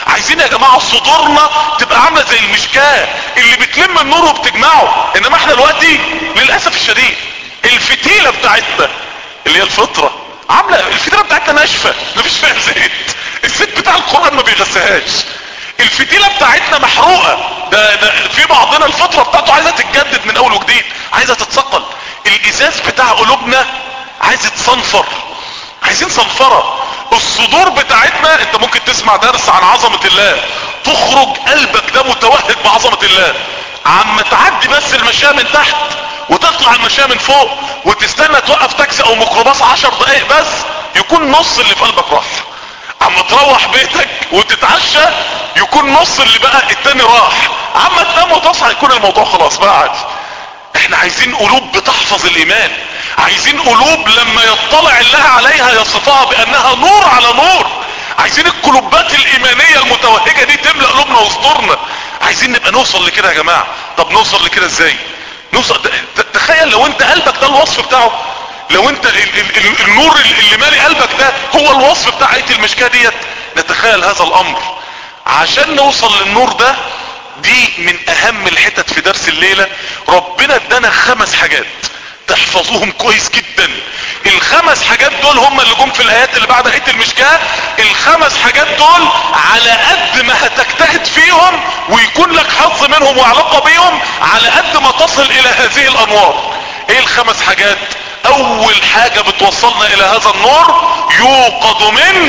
عايزين يا جماعة صدورنا تبقى عاملة زي المشكاة اللي بتلم النور وبتجمعه. انما احنا دلوقتي للأسف الشديد الفتيلة بتاعتنا اللي هي الفطرة عاملة الفتيلة بتاعتنا ناشفة مفيش فيها زيت، الزيت بتاع القرآن ما بيغسهاش، الفتيلة بتاعتنا محروقة. ده, ده في بعضنا الفطرة بتاعته عايزة تتجدد من اول وجديد، عايزة تتصقل. الازاز بتاع قلوبنا عايز يتصنفر، عايزين صنفرة. الصدور بتاعتنا انت ممكن تسمع درس عن عظمة الله تخرج قلبك ده متوهج بعظمة الله، عم تعدي بس المشاة من تحت وتطلع المشاة من فوق وتستنى توقف تاكسي او ميكروباص عشر دقايق بس يكون نص اللي في قلبك راح. عم تروح بيتك وتتعشى يكون نص اللي بقى التاني راح. عم تنام وتصحى يكون الموضوع خلاص بقى عادي. احنا عايزين قلوب بتحفظ الايمان، عايزين قلوب لما يطلع الله عليها يصفها بانها نور على نور. عايزين القلوبات الايمانية المتوهجة دي تملأ قلوبنا وصدورنا. عايزين نبقى نوصل لكده يا جماعة. طب نوصل لكده ازاي؟ نوصل تخيل لو انت قلبك ده الوصف بتاعه، لو انت ال ال ال النور اللي مالي قلبك ده هو الوصف بتاع اية المشكاة ديت. نتخيل هذا الامر. عشان نوصل للنور ده دي من اهم الحتت في درس الليلة. ربنا ادانا خمس حاجات تحفظوهم كويس جدا. الخمس حاجات دول هم اللي جم في الايات اللي بعد اية المشكاة. الخمس حاجات دول على قد ما هتجتهد فيهم ويكون لك حظ منهم وعلاقة بيهم على قد ما تصل الى هذه الانوار. ايه الخمس حاجات؟ اول حاجة بتوصلنا الى هذا النور يوقد من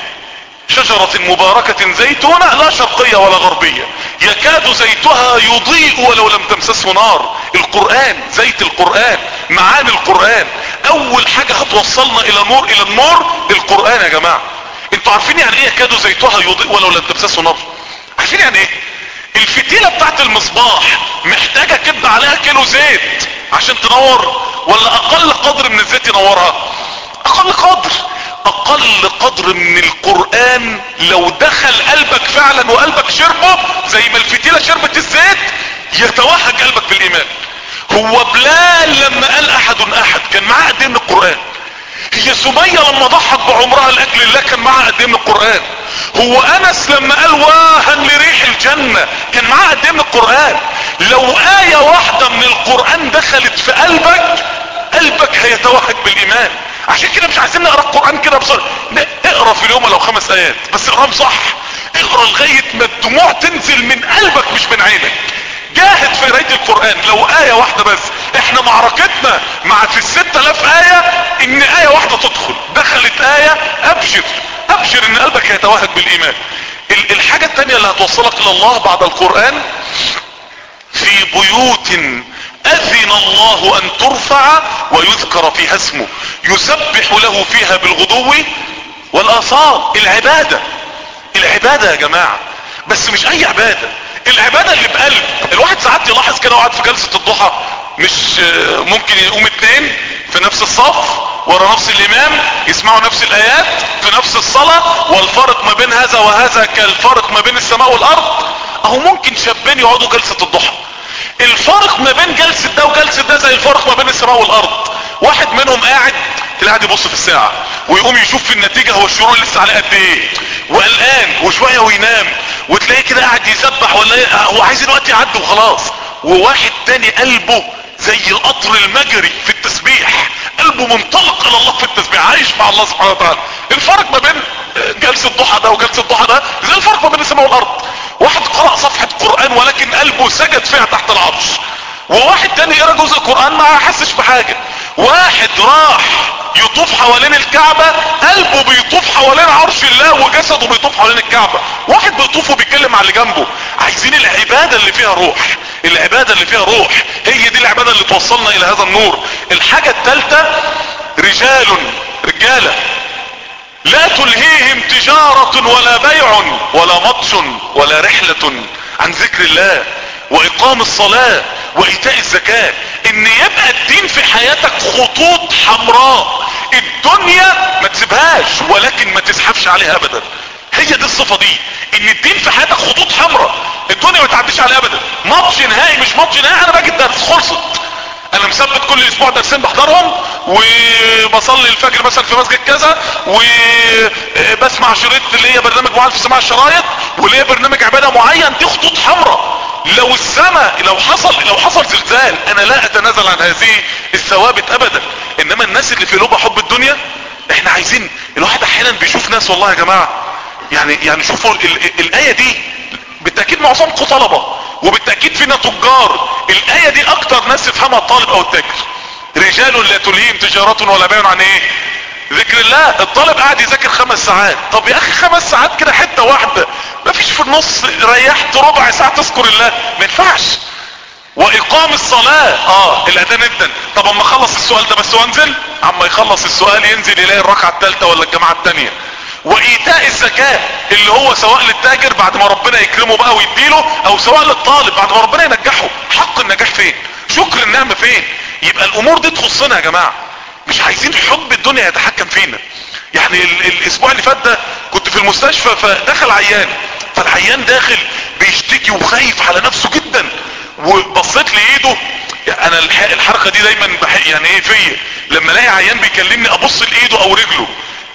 شجرة مباركة زيتونة لا شرقية ولا غربية يكاد زيتها يضيء ولو لم تمسسه نار. القرآن، زيت القرآن، معاني القرآن. اول حاجة هتوصلنا الى نور الى النور القرآن يا جماعة. انتوا عارفين يعني ايه يكاد زيتها يضيء ولو لم تمسسه نار؟ عارفين يعني ايه؟ الفتيلة بتاعت المصباح محتاجة كب عليها كيلو زيت عشان تنور، ولا اقل قدر من الزيت ينورها؟ اقل قدر. اقل قدر من القرآن لو دخل قلبك فعلا وقلبك شربه زي ما الفتيلة شربت الزيت يتوهج قلبك بالايمان. هو بلال لما قال احد احد كان معاه قد ايه من القرآن؟ هي سمية لما ضحت بعمرها لاجل الله كان معاه قد ايه من القرآن؟ هو انس لما قال واها لريح الجنة كان معاه قد ايه من القرآن؟ لو آية واحدة من القرآن دخلت في قلبك قلبك هيتوهج بالايمان. عشان كده مش عايزين نقرا القرآن كده بسرعة. اقرا في اليوم لو خمس ايات بس اقراهم صح. اقرا لغاية ما الدموع تنزل من قلبك مش من عينك. جاهد في قراية القرآن لو آية واحدة بس. احنا معركتنا مع في الستة الاف آية ان آية واحدة تدخل. دخلت آية ابشر ابشر ان قلبك هيتوهج بالايمان. الحاجة التانية اللي هتوصلك الى الله بعد القرآن في بيوت اذن الله ان ترفع ويذكر فيها اسمه يسبح له فيها بالغدو والاصال. العبادة، العبادة يا جماعة، بس مش اي عبادة. العبادة اللي بقلب. الواحد ساعات يلاحظ كده وقعد في جلسة الضحى مش ممكن يقوم اتنين في نفس الصف ورا نفس الامام يسمعوا نفس الايات في نفس الصلاة والفرق ما بين هذا وهذا كالفرق ما بين السماء والارض. اهو ممكن شابين يقعدوا جلسة الضحى الفرق ما بين جلسة ده وجلسة ده زي الفرق ما بين السماء والارض. واحد منهم قاعد تلاقيه يبص في الساعة ويقوم يشوف في النتيجة هو الشروق لسه عليه قد ايه وقلقان وشوية وينام، وتلاقيه كده قاعد يسبح ولا هو عايز الوقت يعدي وخلاص. وواحد تاني قلبه زي القطر المجري في التسبيح، قلبه منطلق الى الله في التسبيح عايش مع الله سبحانه وتعالى. الفرق ما بين جلسة الضحى ده وجلسة الضحى ده زي الفرق ما بين السماء والارض. واحد قرأ صفحة قرآن ولكن قلبه سجد فيها تحت العرش، وواحد تاني يقرأ جزء قرآن ما حسش بحاجة. واحد راح يطوف حوالين الكعبة قلبه بيطوف حوالين عرش الله وجسده بيطوف حوالين الكعبة. واحد بيطوف وبيتكلم على اللي جنبه. عايزين العبادة اللي فيها روح، العبادة اللي فيها روح هي دي العبادة اللي توصلنا الى هذا النور. الحاجة الثالثة رجال رجالة لا تلهيهم تجارة ولا بيع ولا مطش ولا رحلة عن ذكر الله واقام الصلاة وايتاء الزكاة. ان يبقى الدين في حياتك خطوط حمراء، الدنيا ما تسيبهاش ولكن ما تزحفش عليها ابدا. هي دي الصفة دي، ان الدين في حياتك خطوط حمراء الدنيا ما تعديش عليها ابدا. ماتش نهائي مش ماتش نهائي انا باجي الدرس خلصت، انا مثبت كل اسبوع درسين بحضرهم وبصلي الفجر مثلا في مسجد كذا وبسمع شريط اللي هي برنامج معين في سماع الشرايط وليه برنامج عبادة معين، دي خطوط حمراء. لو السماء لو حصل لو حصل زلزال انا لا اتنازل عن هذه الثوابت ابدا. انما الناس اللي في قلوبها حب الدنيا، احنا عايزين، الواحد احيانا بيشوف ناس والله يا جماعة، يعني يعني شوفوا ال ال الاية دي بالتأكيد معظمكم طلبة وبالتأكيد فينا تجار. الآية دي اكتر ناس يفهمها الطالب او التاجر. رجال لا تلهيهم تجارة ولا بيع عن ايه؟ ذكر الله. الطالب قاعد يذاكر خمس ساعات، طب يا اخي خمس ساعات كده حتة واحدة، ما فيش في النص ريحت ربع ساعة تذكر الله؟ ما ينفعش. واقام الصلاة، اه الاذان ادن، طب اما اخلص السؤال ده بس وانزل، اما يخلص السؤال ينزل يلاقي الركعة الثالثة ولا الجماعة الثانية. وايتاء الزكاة اللي هو سواء للتاجر بعد ما ربنا يكرمه بقى ويديله، او سواء للطالب بعد ما ربنا ينجحه. حق النجاح فين؟ شكر النعمة فين؟ يبقى الامور دي تخصنا يا جماعة. مش عايزين حب الدنيا يتحكم فينا. يعني ال الاسبوع اللي فات ده كنت في المستشفى، فدخل عيان، فالعيان داخل بيشتكي وخايف على نفسه جدا، وبصيت لايده. انا الحركة دي دايما بحق يعني ايه فيا، لما الاقي عيان بيكلمني ابص لايده او رجله.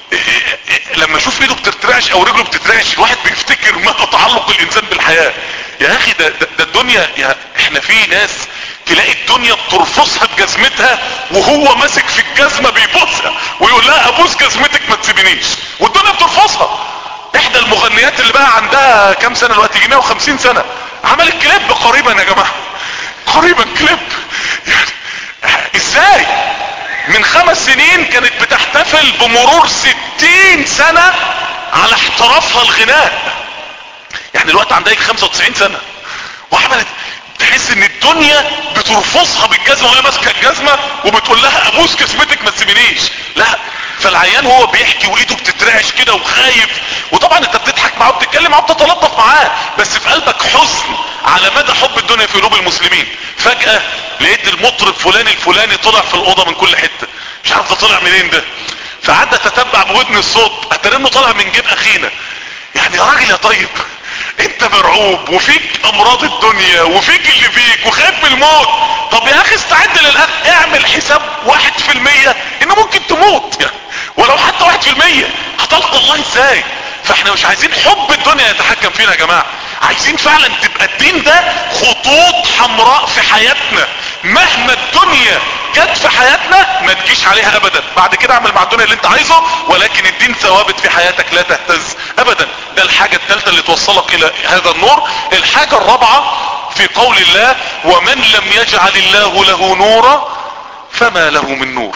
لما اشوف ايده بتترعش او رجله بتترعش، الواحد بيفتكر مدى تعلق الانسان بالحياة. يا اخي ده, ده, ده الدنيا، يا احنا في ناس تلاقي الدنيا بترفصها بجزمتها وهو ماسك في الجزمة بيبوسها ويقول لها ابوس جزمتك ما تسيبنيش، والدنيا بترفصها. احدى المغنيات اللي بقى عندها كام سنة دلوقتي، مية وخمسين سنة، عملت كليب قريبا يا جماعة، قريبا كليب. يعني ازاي من خمس سنين كانت بتحتفل بمرور ستين سنة على احترافها الغناء، يعني الوقت عندها خمسة وتسعين سنة، وعملت، تحس ان الدنيا بترفضها بالجزمة وهي ماسكة الجزمة وبتقول لها ابوس جزمتك ما تسيبنيش. لا، فالعيان هو بيحكي وايده بتترعش كده وخايف، وطبعا انت بتضحك معاه وبتتكلم معاه وبتتلطف معاه، بس في قلبك حزن على مدى حب الدنيا في قلوب المسلمين. فجأة لقيت المطرب فلان الفلاني طلع في الاوضة من كل حتة، مش عارف ده طلع منين ده، فعدى تتبع بودن الصوت، اترنه طلع من جيب اخينا. يعني يا راجل يا طيب، انت مرعوب وفيك امراض الدنيا وفيك اللي فيك وخايف من الموت، طب يا اخي استعد للاخر، اعمل حساب واحد في المية انه ممكن تموت، يعني ولو حتى واحد في المية هتلقى الله ازاي؟ فاحنا مش عايزين حب الدنيا يتحكم فينا يا جماعة، عايزين فعلا تبقى الدين ده خطوط حمراء في حياتنا، مهما الدنيا جت في حياتنا ما تجيش عليها ابدا. بعد كده اعمل مع الدنيا اللي انت عايزه، ولكن الدين ثوابت في حياتك لا تهتز ابدا. ده الحاجة الثالثة اللي توصلك الى هذا النور. الحاجة الرابعة في قول الله: ومن لم يجعل الله له نورا فما له من نور.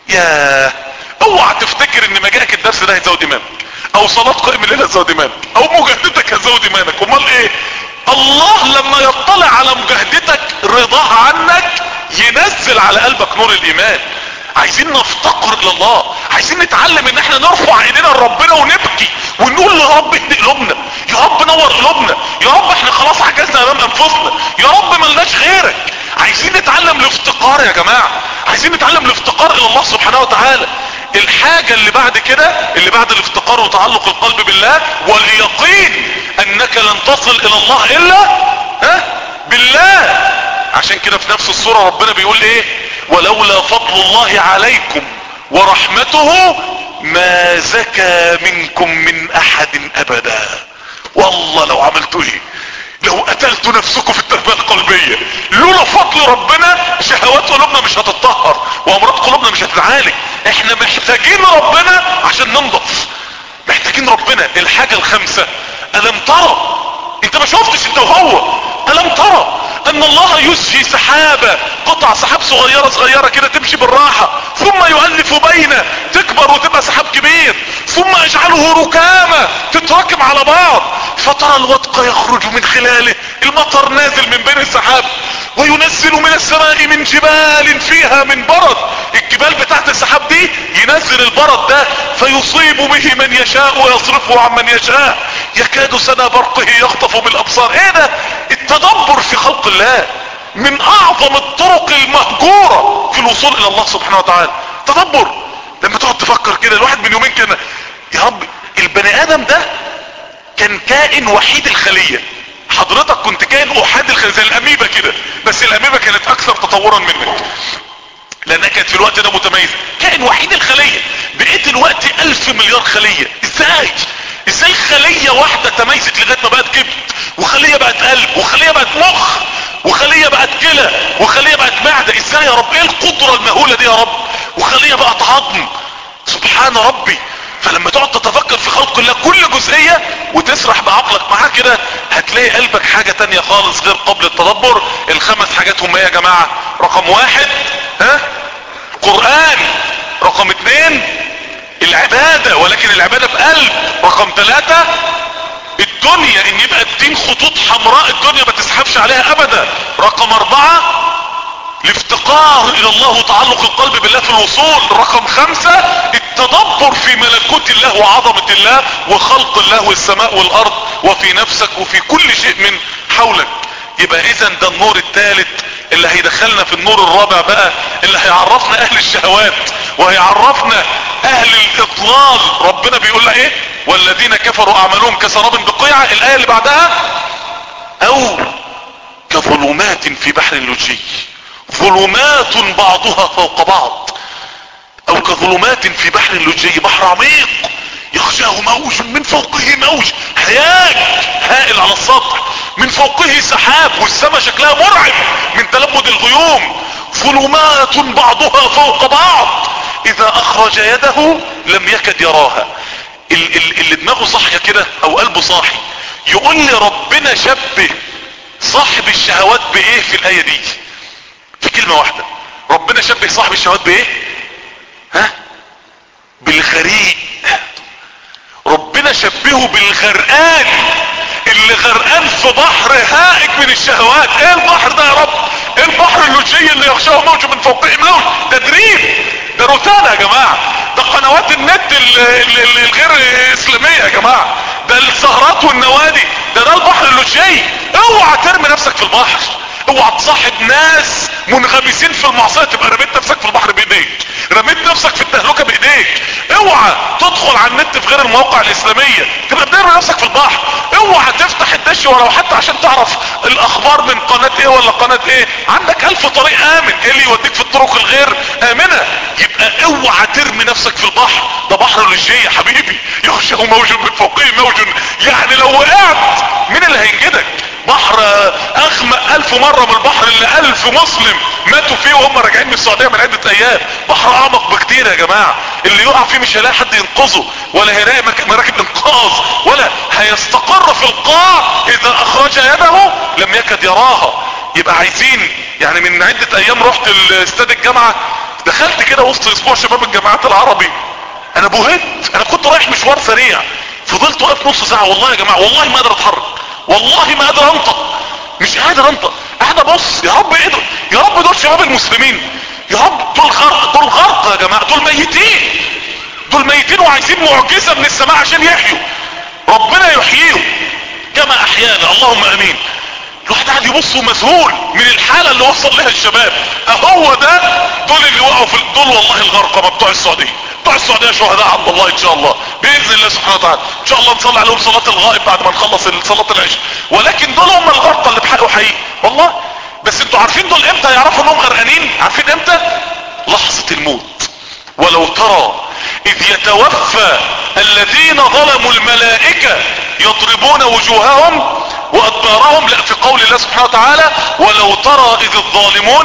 يا اوعى تفتكر ان مجاك الدرس ده هيزود ايمانك، او صلاة قائم الليل هتزود ايمانك، او مجاهدتك هتزود ايمانك. امال ايه؟ الله لما يطلع على مجاهدتك رضاه عنك ينزل على قلبك نور الايمان. عايزين نفتقر الى الله، عايزين نتعلم ان احنا نرفع ايدينا لربنا ونبكي ونقول يا رب اهدي قلوبنا، يا رب نور قلوبنا، يا رب احنا خلاص عجزنا امام انفسنا، يا رب ملناش غيرك. عايزين نتعلم الافتقار يا جماعة، عايزين نتعلم الافتقار الى الله سبحانه وتعالى. الحاجة اللي بعد كده، اللي بعد الافتقار وتعلق القلب بالله، واليقين انك لن تصل الى الله الا ها بالله. عشان كده في نفس السورة ربنا بيقول ايه: ولولا فضل الله عليكم ورحمته ما زكى منكم من احد ابدا. والله لو عملتوا ايه، لو قتلتوا نفسكم في التربية القلبية، لولا فضل ربنا شهوات قلوبنا مش هتتطهر وامراض قلوبنا مش هتتعالج. احنا محتاجين ربنا عشان ننضف، محتاجين ربنا. الحاجة الخامسة: ألم ترى، انت ما شفتش انت وهو، ألم ترى ان الله يسجي سحابة، قطع سحاب صغيرة صغيرة كده تمشي بالراحة، ثم يؤلف بينه تكبر وتبقى سحاب كبير، ثم يجعله ركامة تتراكم على بعض، فترى الودق يخرج من خلاله، المطر نازل من بين السحاب، وينزل من السماء من جبال فيها من برد. الجبال بتاعت السحاب دي ينزل البرد ده فيصيب به من يشاء ويصرفه عن من يشاء، يكاد سنا برقه يخطف بالابصار. ايه ده؟ التدبر في خلق الله من اعظم الطرق المهجورة في الوصول الى الله سبحانه وتعالى. تدبر، لما تقعد تفكر كده. الواحد من يومين كده، يا رب البني ادم ده كان كائن وحيد الخلية، حضرتك كنت كائن احاد الخلية زي الاميبا كده، بس الاميبا كانت اكثر تطورا منك لانها كانت في الوقت ده متميزة، كائن وحيد الخلية. بقيت الوقت الف مليار خلية. ازاي؟ ازاي خلية واحدة تميزت لغاية ما بقت كبد، وخلية بقت قلب، وخلية بقت مخ، وخلية بقت كلى، وخلية بقت معدة؟ ازاي يا رب؟ ايه القدرة المهولة دي يا رب؟ وخلية بقت عظم، سبحان ربي. فلما تقعد تتفكر في خلق الله كل جزئية وتسرح بعقلك معاه كده، هتلاقي قلبك حاجة تانية خالص غير قبل التدبر. الخمس حاجات هم ايه يا جماعة؟ رقم واحد ها قرآن، رقم اتنين العبادة ولكن العبادة بقلب، رقم ثلاثة الدنيا ان يبقى الدين خطوط حمراء الدنيا ما تسحبش عليها ابدا، رقم اربعة الافتقار الى الله وتعلق القلب بالله في الوصول، رقم خمسة التدبر في ملكوت الله وعظمة الله وخلق الله والسماء والارض وفي نفسك وفي كل شيء من حولك. يبقى اذا ده النور الثالث اللي هيدخلنا في النور الرابع بقى، اللي هيعرفنا اهل الشهوات وهيعرفنا اهل الاضلال. ربنا بيقول لها ايه؟ والذين كفروا اعمالهم كسراب بقيعة. الايه اللي بعدها او كظلمات في بحر لجي، ظلمات بعضها فوق بعض، او كظلمات في بحر لجي، بحر عميق يخشاه موج من فوقه موج، هياج هائل على السطح، من فوقه سحاب، والسماء شكلها مرعب من تلمد الغيوم، ظلمات بعضها فوق بعض اذا اخرج يده لم يكد يراها. اللي دماغه صاحية كده او قلبه صاحي يقول لي ربنا شبه صاحب الشهوات بايه في الاية دي؟ في كلمة واحدة، ربنا شبه صاحب الشهوات بايه؟ ها؟ بالغريق. ربنا شبهه بالغرقان اللي غرقان في بحر هائج من الشهوات. ايه البحر ده يا رب؟ ايه البحر اللجي اللي يغشاه موج من فوقه موج؟ تدريب، ده روتانا يا جماعة، ده قنوات النت الغير اسلامية يا جماعة، ده السهرات والنوادي، ده ده البحر اللجي. اوعى ترمي نفسك في البحر، اوعى تصاحب ناس منغمسين في المعصية تبقى رميت نفسك في البحر بايديك، رميت نفسك في التهلكة بايديك. اوعى تدخل على النت في غير المواقع الاسلامية تبقى بترمي نفسك في البحر. اوعى تفتح الدش ولو حتى عشان تعرف الاخبار من قناة ايه ولا قناة ايه، عندك الف طريق امن، ايه اللي يوديك في الطرق الغير امنة؟ يبقى اوعى ترمي نفسك في البحر، ده بحر لجي يا حبيبي، يغشى موج من فوقه موج، يعني لو وقعت مين اللي هينجدك؟ بحر اغمق الف مرة من البحر اللي الف مسلم ماتوا فيه وهم راجعين من السعودية من عدة ايام. بحر اعمق بكتير يا جماعة، اللي يقع فيه مش هيلاقي حد ينقذه، ولا هيلاقي مراكب انقاذ، ولا هيستقر في القاع. اذا اخرج يده لم يكد يراها. يبقى عايزين يعني من عدة ايام رحت الاستاد الجامعة، دخلت كده وسط اسبوع شباب الجامعات العربي، انا بهت، انا كنت رايح مشوار سريع، فضلت واقف نص ساعة والله يا جماعة، والله ما قادر اتحرك، والله ما قادر انطق، مش قادر انطق، قاعد ابص يا رب ايه ده؟ يا رب دول شباب المسلمين، يا رب دول غرق، دول غرق يا جماعة، دول ميتين، دول ميتين وعايزين معجزة من السماء عشان يحيوا. ربنا يحييهم كما احيانا، اللهم امين. الواحد قاعد يبص ومذهول من الحالة اللي وصل لها الشباب. اهو ده دول اللي وقعوا في دول والله الغرقى بتوع السعودية، بتوع السعودية شهداء عبد الله ان شاء الله باذن الله سبحانه وتعالى، ان شاء الله نصلي عليهم صلاة الغائب بعد ما نخلص صلاة العشاء. ولكن دول هم الغرقى اللي بحقوا حقيقي والله. بس انتوا عارفين دول امتى يعرفوا انهم غرقانين؟ عارفين امتى؟ لحظة الموت. ولو ترى اذ يتوفى الذين ظلموا الملائكة يضربون وجوههم وادبارهم، لا في قول الله سبحانه وتعالى ولو ترى اذ الظالمون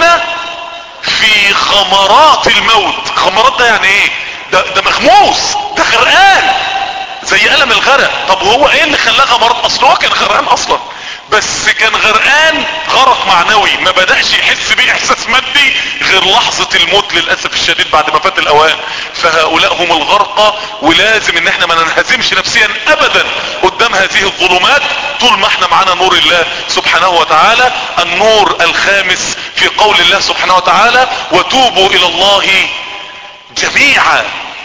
في غمرات الموت. غمرات ده يعني ايه؟ ده, ده مغموس، ده غرقان زي ألم الغرق. طب وهو ايه اللي خلاه غمرات؟ اصل هو كان غرقان اصلا، بس كان غرقان غرق معنوي، ما بدأش يحس بيه احساس مادي غير لحظة الموت للأسف الشديد بعد ما فات الاوان. فهؤلاء هم الغرقى، ولازم ان احنا ما ننهزمش نفسيا ابدا قدام هذه الظلمات طول ما احنا معانا نور الله سبحانه وتعالى. النور الخامس في قول الله سبحانه وتعالى وتوبوا الى الله جميعا.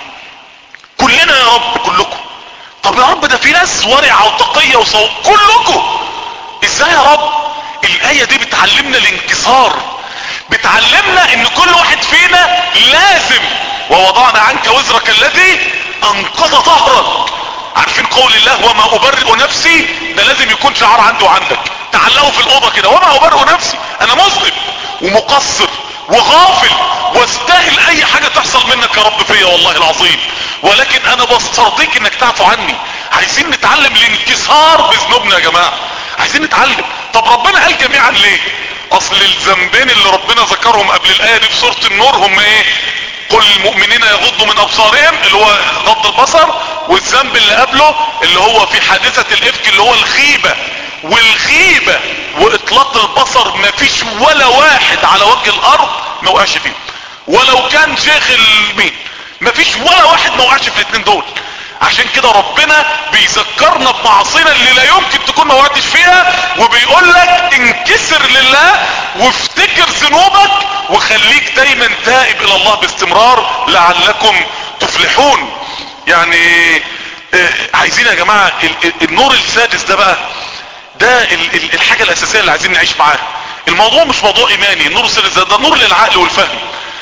كلنا يا رب، كلكم. طب يا رب ده في ناس ورعة وتقية وصوت، كلكم ازاي يا رب؟ الاية دي بتعلمنا الانكسار، بتعلمنا ان كل واحد فينا لازم ووضعنا عنك وزرك الذي انقض ظهرك. عارفين قول الله وما ابرئ نفسي؟ ده لازم يكون شعار عندي وعندك، تعلقوا في الاوضة كده، وما ابرئ نفسي، انا مذنب ومقصر وغافل واستاهل اي حاجة تحصل منك يا رب فيا والله العظيم، ولكن انا بسترضيك انك تعفو عني عايزين نتعلم الانكسار بذنوبنا يا جماعة، عايزين نتعلم. طب ربنا قال جميعا ليه؟ اصل الذنبين اللي ربنا ذكرهم قبل الايه دي في سورة النور هم ايه؟ قل المؤمنين يغضوا من ابصارهم اللي هو غض البصر، والذنب اللي قبله اللي هو في حادثة الافك اللي هو الغيبة. والغيبة واطلاق البصر ما فيش ولا واحد على وجه الارض ما وقعش فيه، ولو كان شيخ المين ما فيش ولا واحد ما وقعش في الاثنين دول. عشان كده ربنا بيذكرنا بمعاصينا اللي لا يمكن تكون ما وقعتش فيها، وبيقول لك انكسر لله وافتكر ذنوبك وخليك دايما تائب الى الله باستمرار لعلكم تفلحون. يعني آه عايزين يا جماعة النور السادس ده بقى، ده الحاجة الاساسية اللي عايزين نعيش معاها. الموضوع مش موضوع ايماني، النور السادس ده, ده نور للعقل والفهم،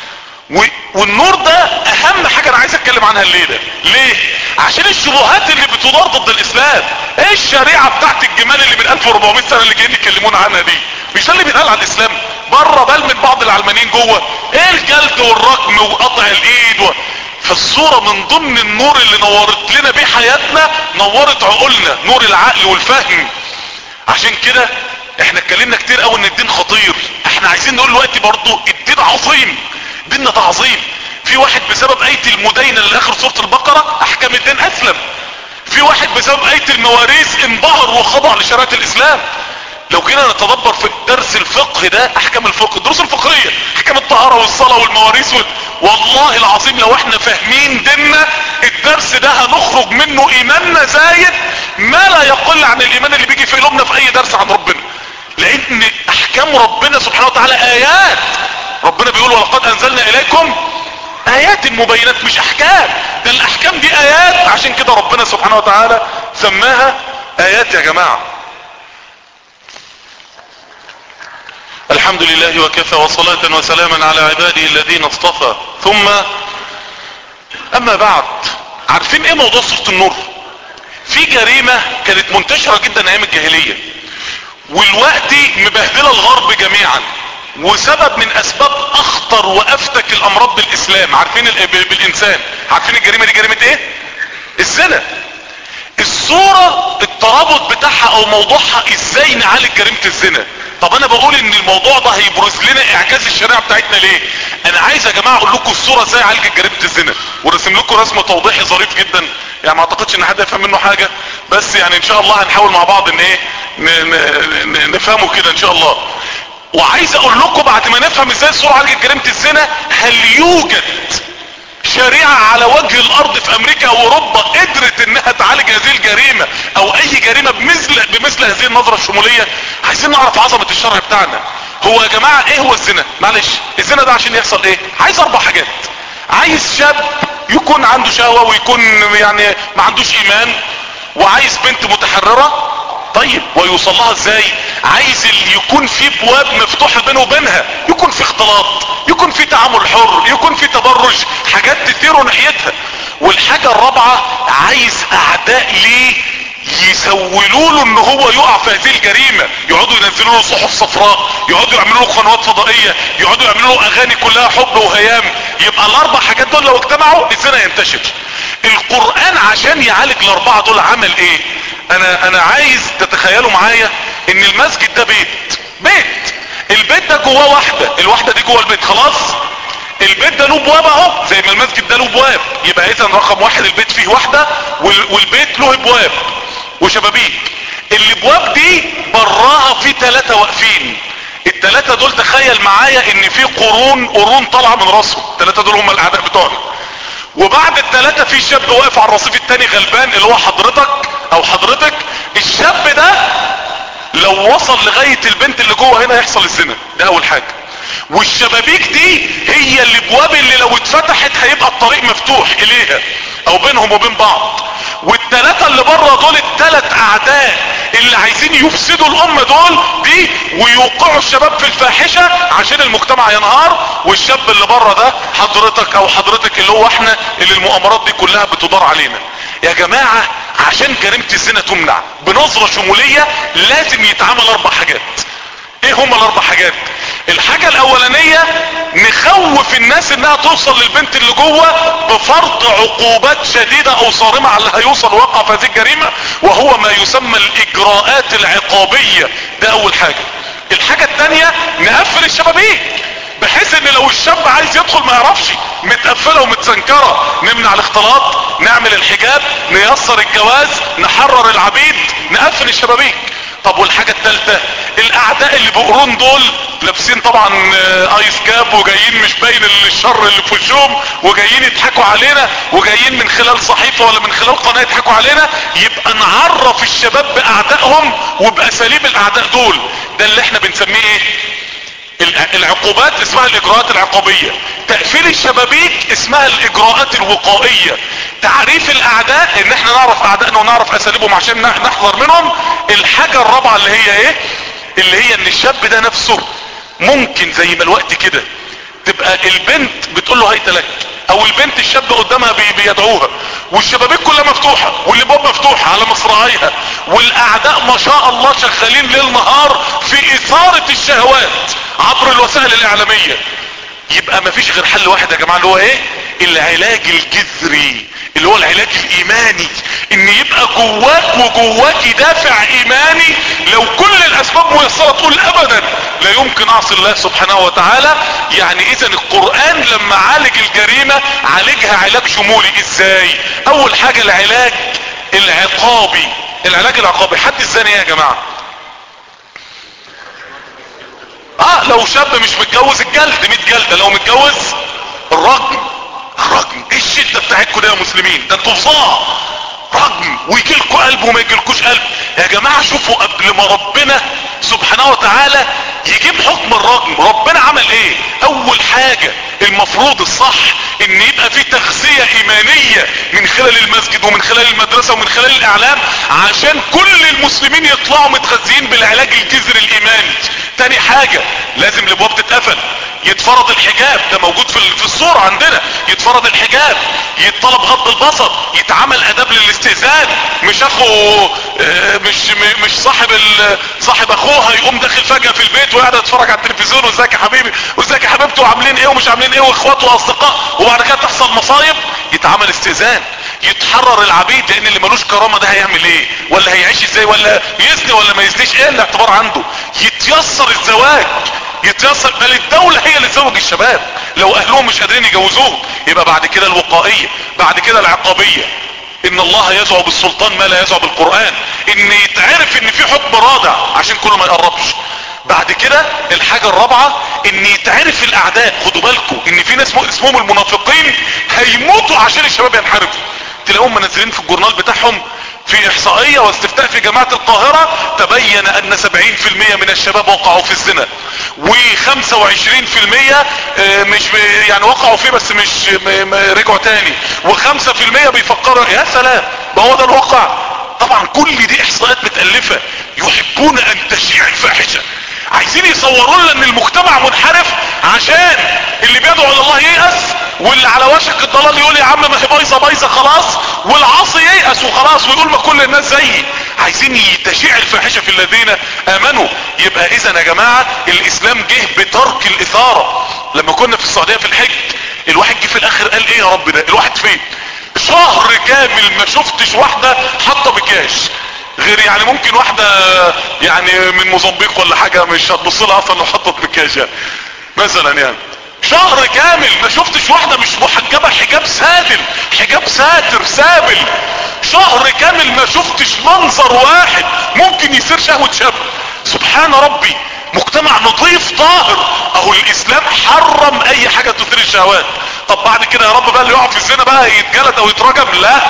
والنور ده اهم حاجة انا عايز اتكلم عنها الليلة. ليه؟ عشان الشبهات اللي بتدار ضد الاسلام. ايه الشريعة بتاعت الجمال اللي من ألف وأربعمائة سنة اللي جايين يتكلمون عنها دي؟ مش ده اللي بيتقال على الاسلام بره، بل من بعض العلمانيين جوه. ايه الجلد والرجم وقطع الايد و... فالصورة من ضمن النور اللي نورت لنا بيه حياتنا، نورت عقولنا، نور العقل والفهم. عشان كده احنا اتكلمنا كتير قوي ان الدين خطير، احنا عايزين نقول دلوقتي برضو الدين عظيم، ديننا ده عظيم. في واحد بسبب آية المداينة لآخر سورة البقرة احكام الدين اسلم. في واحد بسبب آية المواريث انبهر وخضع لشريعة الاسلام. لو كنا نتدبر في درس الفقه ده، احكام الفقه، الدروس الفقهية، احكام الطهارة والصلاة والمواريث وال... والله العظيم لو احنا فاهمين ديننا الدرس ده هنخرج منه ايماننا زايد ما لا يقل عن الايمان اللي بيجي في قلوبنا في اي درس عن ربنا. لان احكام ربنا سبحانه وتعالى ايات، ربنا بيقول ولقد انزلنا اليكم ايات مبينات، مش احكام، ده الاحكام دي ايات. عشان كده ربنا سبحانه وتعالى سماها ايات يا جماعة. الحمد لله وكفى وصلاة وسلاما على عباده الذين اصطفى، ثم اما بعد. عارفين ايه موضوع سورة النور؟ في جريمة كانت منتشرة جدا ايام الجاهلية والوقت مبهدلة الغرب جميعا، وسبب من اسباب اخطر وافتك الامراض بالاسلام. عارفين بالانسان، عارفين الجريمة دي جريمة ايه؟ الزنا. الصورة الترابط بتاعها او موضوعها ازاي نعالج جريمة الزنا. طب انا بقول ان الموضوع ده هيبرز لنا اعجاز الشريعة بتاعتنا ليه؟ انا عايز يا جماعة اقول لكم الصورة ازاي عالجت جريمة الزنا، ورسم لكم رسم توضيحي ظريف جدا، يعني ما اعتقدش ان حد يفهم منه حاجة، بس يعني ان شاء الله هنحاول مع بعض ان ايه نفهمه كده ان شاء الله. وعايز اقول لكم بعد ما نفهم ازاي الصورة عالجت جريمة الزنا، هل يوجد شريعة على وجه الارض في امريكا او اوروبا قدرت انها تعالج هذه الجريمة او اي جريمة بمثل بمثل هذه النظرة الشمولية؟ عايزين نعرف عظمة الشرع بتاعنا. هو يا جماعة ايه هو الزنا؟ معلش، الزنا ده عشان يحصل ايه؟ عايز اربع حاجات. عايز شاب يكون عنده شهوة ويكون يعني ما عندوش ايمان، وعايز بنت متحررة. طيب ويوصل لها ازاي؟ عايز اللي يكون في ابواب مفتوحة بينه وبينها، يكون في اختلاط، يكون في تعامل حر، يكون في تبرج، حاجات تثيره ناحيتها. والحاجة الرابعة عايز اعداء ليه يسولوا له ان هو يقع في هذه الجريمة، يقعدوا ينزلوا له صحف صفراء، يقعدوا يعملوا له قنوات فضائية، يقعدوا يعملوا له اغاني كلها حب وهيام. يبقى الاربع حاجات دول لو اجتمعوا الزنا ينتشر. القرآن عشان يعالج الاربعة دول عمل ايه؟ انا انا عايز تتخيلوا معايا ان المسجد ده بيت بيت البيت ده جواه واحدة، الواحدة دي جوه البيت، خلاص البيت ده له بواب اهو زي ما المسجد ده له بواب. يبقى اذا رقم واحد البيت فيه واحدة والبيت له ابواب وشبابيك. الابواب دي براها في ثلاثة واقفين، الثلاثة دول تخيل معايا ان في قرون قرون طالعة من راسهم، الثلاثة دول هم الاعداء بتوعنا. وبعد الثلاثة في شاب واقف على الرصيف الثاني غلبان اللي هو حضرتك او حضرتك. الشاب ده لو وصل لغاية البنت اللي جوه هنا يحصل الزنا، ده اول حاجة. والشبابيك دي هي الابواب اللي لو اتفتحت هيبقى الطريق مفتوح اليها او بينهم وبين بعض. والثلاثة اللي بره دول الثلاث اعداء اللي عايزين يفسدوا الامة دول دي ويوقعوا الشباب في الفاحشة عشان المجتمع ينهار. والشاب اللي بره ده حضرتك او حضرتك اللي هو احنا اللي المؤامرات دي كلها بتدار علينا. يا جماعة عشان جريمة الزنا تمنع بنظرة شمولية لازم يتعمل اربع حاجات. ايه هما الاربع حاجات؟ الحاجة الاولانية نخوف الناس انها توصل للبنت اللي جوه بفرض عقوبات شديدة او صارمة على اللي هيوصل وقع في هذه الجريمة، وهو ما يسمى الاجراءات العقابية. ده اول حاجة. الحاجة التانية نقفل الشبابيك، بحيث ان لو الشاب عايز يدخل ما يعرفش، متقفلة ومتسنكرة. نمنع الاختلاط، نعمل الحجاب، نيسر الجواز، نحرر العبيد، نقفل الشبابيك. طب والحاجة التالتة، الاعداء اللي بقرون دول لابسين طبعا ايس كاب وجايين مش باين الشر اللي في وشهم وجايين يضحكوا علينا، وجايين من خلال صحيفة ولا من خلال قناة يضحكوا علينا. يبقى نعرف الشباب باعدائهم وباساليب الاعداء دول. ده اللي احنا بنسميه ايه؟ العقوبات اسمها الاجراءات العقابية. تقفيل الشبابيك اسمها الاجراءات الوقائية. تعريف الاعداء ان احنا نعرف اعدائنا ونعرف اساليبهم عشان نحذر منهم. الحاجة الرابعة اللي هي ايه؟ اللي هي ان الشاب ده نفسه ممكن زي ما الوقت كده تبقى البنت بتقول له هيت لك، او البنت الشاب قدامها بي بيدعوها، والشبابيك كلها مفتوحة والابواب مفتوحة على مصراعيها، والاعداء ما شاء الله شغالين ليل نهار في اثارة الشهوات عبر الوسائل الاعلامية. يبقى مفيش غير حل واحد يا جماعة، اللي هو ايه؟ العلاج الجذري، اللي هو العلاج الايماني. ان يبقى جواك وجواك دافع ايماني. لو كل الاسباب ميسرة تقول ابدا لا يمكن اعصي الله سبحانه وتعالى. يعني اذا القرآن لما عالج الجريمة عالجها علاج شمولي. ازاي؟ اول حاجة العلاج العقابي. العلاج العقابي، حد الزاني يا جماعة؟ اه لو شاب مش متجوز الجلد مية جلدة، لو متجوز الرجم. الرجم ايه الشدة بتاعتكم ده يا مسلمين؟ ده انتوا فظاع. رجم ويجيلكوا قلب وما يجيلكوش قلب. يا جماعة شوفوا قبل ما ربنا سبحانه وتعالى يجيب حكم الرجم ربنا عمل ايه؟ اول حاجة المفروض الصح ان يبقى في تغذية ايمانية من خلال المسجد ومن خلال المدرسة ومن خلال الاعلام، عشان كل المسلمين يطلعوا متغذيين بالعلاج الجذري الايماني. تاني حاجة لازم الابواب تتقفل، يتفرض الحجاب. ده موجود في في الصورة عندنا. يتفرض الحجاب، يتطلب غض البصر، يتعمل اداب للاستئذان. مش اخو مش مش صاحب صاحب اخوها يقوم داخل فجأة في البيت وقاعد يتفرج على التلفزيون، وازيك يا حبيبي وازيك يا حبيبته وعاملين ايه ومش عاملين ايه واخواته واصدقاء، وبعد كده تحصل مصايب. يتعمل استئذان، يتحرر العبيد، لان اللي ملوش كرامة ده هيعمل ايه؟ ولا هيعيش ازاي؟ ولا يزني ولا ما يزنيش؟ ايه الاعتبار عنده؟ يتيسر الزواج، يتيسر. بل الدولة هي اللي تزوج الشباب لو اهلهم مش قادرين يجوزوهم. يبقى بعد كده الوقائية، بعد كده العقابية. ان الله يزعو بالسلطان ما لا يزعو بالقرآن. ان يتعرف ان في حكم رادع عشان كله ما يقربش. بعد كده الحاجة الرابعة ان يتعرف الاعداء. خدوا بالكم ان في ناس اسمهم المنافقين هيموتوا عشان الشباب ينحرفوا. تلاقوهم منزلين في الجورنال بتاعهم في احصائية واستفتاء في جامعة القاهرة تبين ان سبعين في المية من الشباب وقعوا في الزنا، وخمسة وعشرين في المية مش يعني وقعوا فيه بس مش رجعوا تاني، وخمسة في المية بيفكروا. يا سلام، ما هو ده الواقع. طبعا كل دي احصائيات متألفة. يحبون ان تشيع الفاحشة، عايزين يصوروا لنا ان المجتمع منحرف عشان اللي بيدعو الى الله ييأس، واللي على وشك الضلال يقول يا عم ما هي بايظه بايظه خلاص، والعاصي ييأس وخلاص ويقول ما كل الناس زيي. عايزين تشيع الفاحشه في الذين امنوا. يبقى اذا يا جماعه الاسلام جه بترك الاثاره. لما كنا في السعوديه في الحج، الواحد جه في الاخر قال ايه يا رب ده الواحد فين؟ شهر كامل ما شفتش واحده حاطه مكياج، غير يعني ممكن واحدة يعني من موزمبيق ولا حاجة مش هتبص لها اصلا لو حطت مكياج يعني مثلا. يعني شهر كامل ما شفتش واحدة مش محجبة حجاب سادل، حجاب ساتر سابل. شهر كامل ما شفتش منظر واحد ممكن يصير شهوة شاب. سبحان ربي، مجتمع نظيف طاهر. اهو الاسلام حرم اي حاجة تثير الشهوات. طب بعد كده يا رب بقى اللي يقع في الزنا بقى يتجلد او يترجم؟ لا،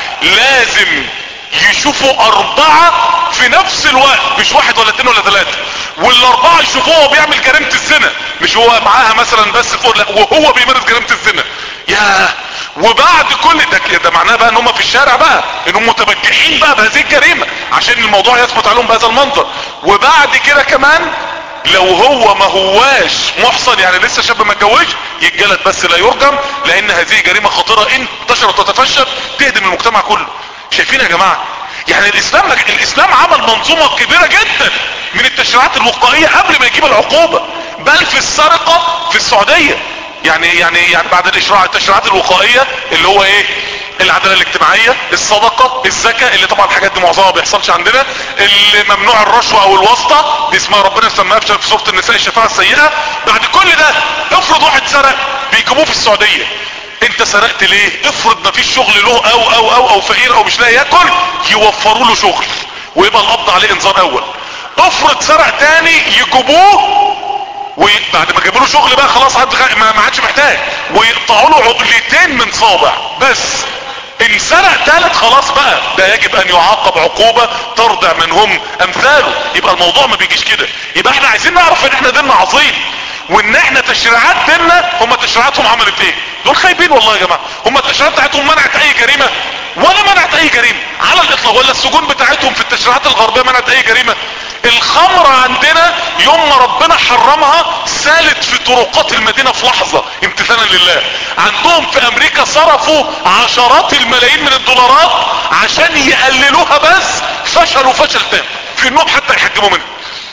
لازم يشوفوا اربعة في نفس الوقت، مش واحد ولا اتنين ولا ثلاثة، والاربعة يشوفوه وهو بيعمل جريمة الزنا، مش هو معاها مثلا بس فوق، لا وهو بيمارس جريمة الزنا. يا وبعد كل ده ده معناه بقى ان هم في الشارع بقى انهم متبجحين بقى بهذه الجريمة عشان الموضوع يثبت عليهم بهذا المنظر. وبعد كده كمان لو هو ما هواش محصن يعني لسه شاب ما اتجوزش يتجلد بس لا يرجم، لان هذه جريمة خطيرة ان انتشرت وتفشت تهدم المجتمع كله. شايفين يا جماعة؟ يعني الاسلام الاسلام عمل منظومة كبيرة جدا من التشريعات الوقائية قبل ما يجيب العقوبة. بل في السرقة في السعودية. يعني يعني يعني بعد الاشراع التشريعات الوقائية اللي هو ايه؟ العدالة الاجتماعية، الصدقة، الزكاة، اللي طبعا الحاجات دي معظمها ما بيحصلش عندنا، اللي ممنوع الرشوة او الواسطة، دي اسمها ربنا سماها في سورة النساء الشفاعة السيئة. بعد كل ده افرض واحد سرق بيجيبوه في السعودية، انت سرقت ليه؟ افرض ما فيش شغل له او او او او فقير او مش لاقي ياكل، يوفروا له شغل ويبقى القبض عليه انذار اول. افرض سرق تاني يجيبوه وبعد ما جابوا له شغل بقى خلاص ما عادش محتاج، ويقطعوا له عقلتين من صابع بس. ان سرق تالت خلاص بقى ده يجب ان يعاقب عقوبة ترضع من هم امثاله. يبقى الموضوع ما بيجيش كده. يبقى احنا عايزين نعرف ان احنا ديننا عظيم، وان احنا تشريعات ديننا هم تشريعاتهم عملت ايه. دول خايبين والله يا جماعة. هم التشريعات بتاعتهم منعت اي جريمة ولا منعت اي جريمة على الاطلاق، ولا السجون بتاعتهم في التشريعات الغربية منعت اي جريمة. الخمر عندنا يوم ما ربنا حرمها سالت في طرقات المدينة في لحظة امتثالا لله. عندهم في امريكا صرفوا عشرات الملايين من الدولارات عشان يقللوها، بس فشلوا فشل تام في انهم حتى يحجموا منها.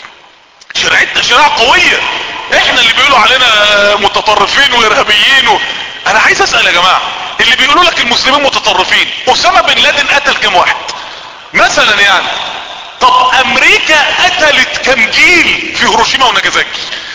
شريعتنا شريعة قوية. احنا اللي بيقولوا علينا متطرفين وارهابيين و... انا عايز اسأل يا جماعة، اللي بيقولوا لك المسلمين متطرفين، اسامة بن لادن قتل كم واحد مثلا يعني؟ طب امريكا قتلت كم جيل في هيروشيما وناجازاكي؟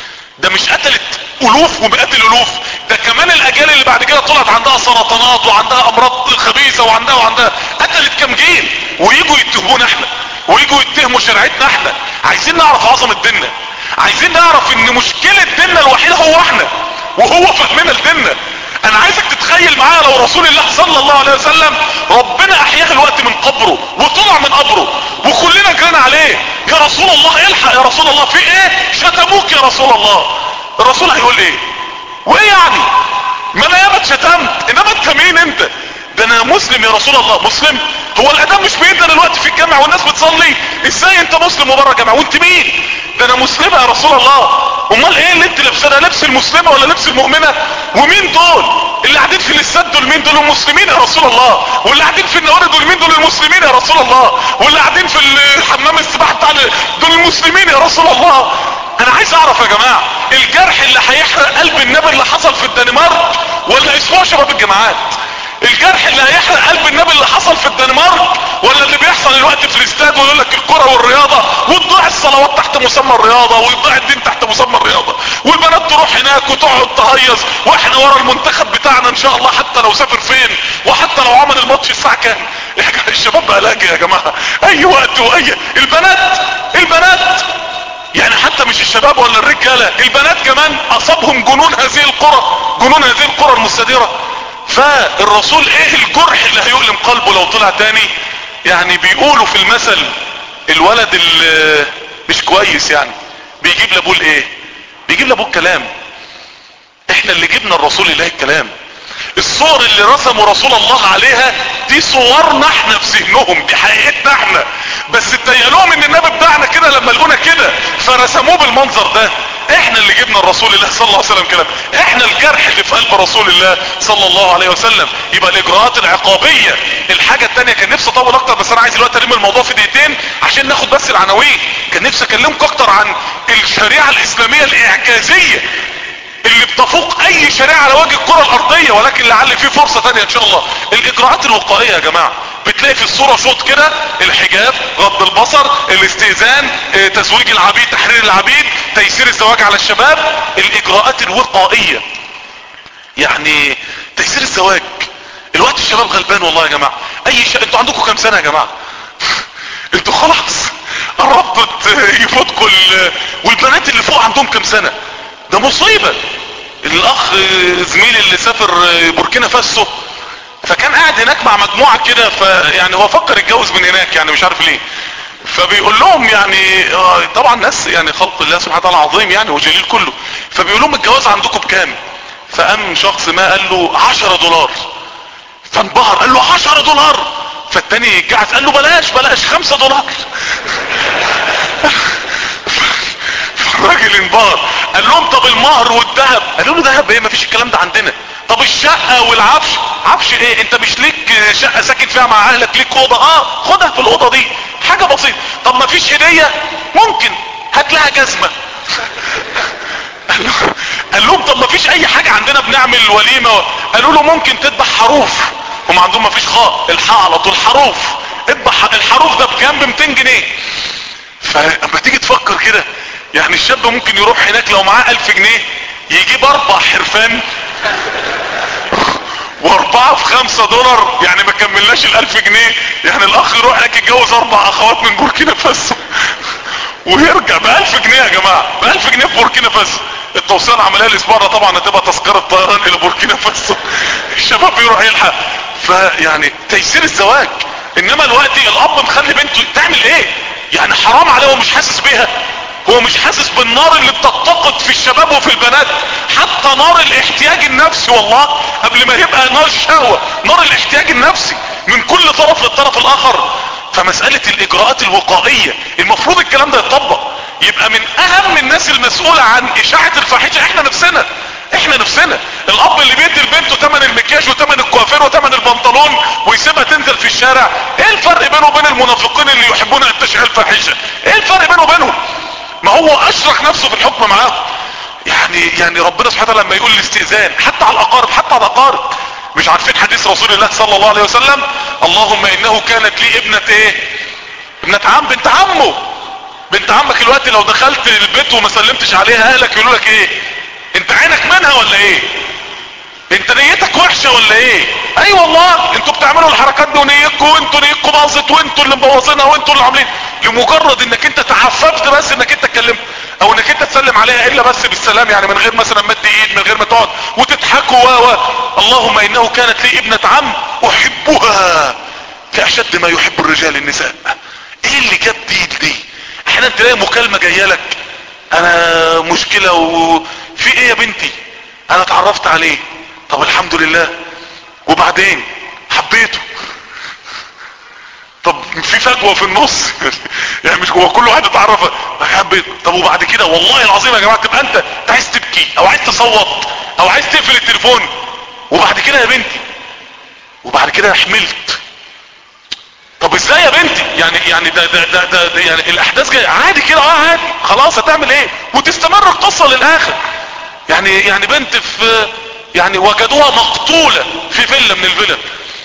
ده مش قتلت الوف ومئات الالوف، ده كمان الاجيال اللي بعد كده طلعت عندها سرطانات وعندها امراض خبيثة وعندها وعندها قتلت كم جيل، ويجوا يتهمونا احنا ويجوا يتهموا شريعتنا احنا. عايزين نعرف عظمة ديننا، عايزين نعرف ان مشكلة ديننا الوحيدة هو احنا وهو فهمنا لديننا. انا عايزك تتخيل معايا لو رسول الله صلى الله عليه وسلم ربنا احياه الوقت من قبره وطلع من قبره وكلنا جرينا عليه، يا رسول الله الحق يا رسول الله في ايه؟ شتموك يا رسول الله. الرسول هيقول ايه؟ وايه يعني؟ ما انا ياما اتشتمت، انما انت مين انت؟ ده انا مسلم يا رسول الله. مسلم؟ هو الادام مش بايدنا دلوقتي في الجامع والناس بتصلي؟ ازاي انت مسلم وبره الجامع وانت مين؟ ده انا مسلمة يا رسول الله. امال ايه اللي انت لابسه؟ لبس المسلمة ولا لبس المؤمنة؟ ومين دول اللي قاعدين في الاستاد؟ دول مين؟ دول المسلمين يا رسول الله. واللي قاعدين في النهار دول مين؟ دول المسلمين يا رسول الله. واللي قاعدين في الحمام السباحة بتاع دول المسلمين يا رسول الله. انا عايز اعرف يا جماعة، الجرح اللي هيحرق قلب النبي اللي حصل في الدنمارك ولا اسبوع شباب الجامعات؟ الجرح اللي هيحرق قلب النبي اللي حصل في الدنمارك ولا اللي بيحصل الوقت في الاستاد ويقول لك الكرة والرياضة وتضيع الصلوات تحت مسمى الرياضة ويضيع الدين تحت مسمى الرياضة والبنات تروح هناك وتقعد تهيص واحنا ورا المنتخب بتاعنا ان شاء الله حتى لو سافر فين وحتى لو عمل الماتش الساعة كام. الشباب بقى لاجي يا جماعة اي وقت واي البنات البنات يعني حتى مش الشباب ولا الرجالة، البنات كمان اصابهم جنون هذه القرى، جنون هذه القرى المستديرة. فالرسول ايه الجرح اللي هيؤلم قلبه لو طلع تاني؟ يعني بيقولوا في المثل الولد اللي مش كويس يعني بيجيب لابوه الايه؟ بيجيب لابوه الكلام. احنا اللي جبنا الرسول الله الكلام. الصور اللي رسموا رسول الله عليها دي صورنا احنا في ذهنهم، دي حقيقتنا احنا، بس اتيالوهم ان النبي بتاعنا كده لما لقونا كده فرسموه بالمنظر ده. احنا اللي جبنا الرسول الله صلى الله عليه وسلم كلام، احنا الجرح اللي في قلب رسول الله صلى الله عليه وسلم. يبقى الاجراءات العقابية. الحاجة التانية كان نفسي اطول اكتر بس انا عايز الوقت ارمي الموضوع في دقيقتين عشان ناخد بس العناوين. كان نفسي اكلمكم اكتر عن الشريعة الاسلامية الاعجازية اللي بتفوق اي شريعة على وجه الكرة الارضية، ولكن لعل فيه فرصة تانية ان شاء الله. الاجراءات الوقائية يا جماعة بتلاقي في الصورة شوط كده: الحجاب، غض البصر، الاستئذان، اه تزويج العبيد، تحرير العبيد، تيسير الزواج على الشباب. الاجراءات الوقائية يعني تيسير الزواج. الوقت الشباب غلبان والله يا جماعة. اي ش... انتوا عندكم كام سنة يا جماعة؟ انتوا خلاص قربت يفوتكم ال... والبنات اللي فوق عندهم كام سنة؟ ده مصيبة. الاخ زميلي اللي سافر بوركينا فاسو فكان قاعد هناك مع مجموعة كده، فيعني هو فكر يتجوز من هناك يعني مش عارف ليه، فبيقول لهم يعني طبعا ناس يعني خلق الله سبحانه وتعالى عظيم يعني وجليل كله، فبيقول لهم الجواز عندكم بكام؟ فقام شخص ما قال له عشرة دولار، فانبهر قال له عشرة دولار، فالتاني قاعد قال له بلاش بلاش خمسة دولار. الراجل انبهر قال لهم طب المهر والذهب؟ قالوا له ذهب ايه؟ مفيش الكلام ده عندنا. طب الشقة والعفش؟ عفش ايه؟ انت مش ليك شقة ساكن فيها مع اهلك، ليك اوضة؟ اه خدها في الاوضة دي، حاجة بسيطة. طب مفيش هدية؟ ممكن هات لها جزمة. قال لهم طب ما فيش اي حاجة عندنا بنعمل وليمة؟ قالوا له ممكن تذبح خروف. هم عندهم ما فيش خاء، الحاء على طول خروف. اذبح الخروف ده بكام؟ ب مئتين جنيه. فلما تيجي تفكر كده يعني الشاب ممكن يروح هناك لو معاه ألف جنيه يجيب اربع حرفان واربعة في خمسة دولار، يعني ما كملناش الالف جنيه. يعني الاخ يروح هناك يتجوز اربع اخوات من بوركينا فاسو ويرجع بألف جنيه يا جماعة، بألف جنيه في بوركينا فاسو. التوصيل العملية الاسبوع ده طبعا هتبقى تذكرة طيران الى بوركينا فاسو الشباب بيروح يلحق. فيعني تيسير الزواج. انما الوقت الاب مخلي بنته تعمل ايه؟ يعني حرام عليه، هو مش حاسس بيها، هو مش حاسس بالنار اللي بتتقد في الشباب وفي البنات، حتى نار الاحتياج النفسي والله قبل ما يبقى نار الشهوة، نار الاحتياج النفسي من كل طرف للطرف الاخر. فمسألة الاجراءات الوقائية المفروض الكلام ده يتطبق. يبقى من اهم الناس المسؤولة عن اشاعة الفاحشة احنا نفسنا، احنا نفسنا. الاب اللي بيدي لبنته ثمن المكياج وثمن الكوافير وثمن البنطلون ويسيبها تنزل في الشارع، ايه الفرق بينه وبين المنافقين اللي يحبون ان تشعل الفاحشة؟ ايه الفرق بينه وبينهم؟ ما هو اشرك نفسه في الحكم معاهم. يعني يعني ربنا سبحانه وتعالى لما يقول الاستئذان حتى على الاقارب، حتى على الاقارب. مش عارفين حديث رسول الله صلى الله عليه وسلم؟ اللهم انه كانت لي ابنة ايه؟ ابنة عم، بنت عمه. بنت عمك الوقت لو دخلت البيت وما سلمتش عليها اهلك يقولوا لك ايه؟ انت عينك منها ولا ايه؟ انت نيتك وحشة ولا ايه؟ اي أيوة والله انتوا بتعملوا الحركات دي ونيتكم وانتوا نيتكم باظت وانتوا اللي مبوظينها وانتوا اللي عاملين، لمجرد انك انت تعففت بس انك انت اتكلمت او انك انت تسلم عليها الا بس بالسلام، يعني من غير مثلا مد ايد، من غير ما تقعد وتضحكوا و اللهم انه كانت لي ابنة عم احبها كاشد ما يحب الرجال النساء. ايه اللي جاب دي دي؟ احيانا تلاقي مكالمة جايه لك، انا مشكلة وفي ايه يا بنتي؟ انا اتعرفت عليه. طب الحمد لله، وبعدين حبيته. طب في فجوة في النص يعني مش هو كل واحد اتعرف حبيته. طب وبعد كده والله العظيم يا جماعة تبقى انت عايز تبكي او عايز تصوت او عايز تقفل التليفون. وبعد كده يا بنتي، وبعد كده حملت. طب ازاي يا بنتي؟ يعني يعني ده ده ده, ده, ده يعني الاحداث جايه عادي كده، اه عادي خلاص هتعمل ايه؟ وتستمر القصة للاخر. يعني يعني بنت في يعني وجدوها مقتولة في فيلا من الفيلا،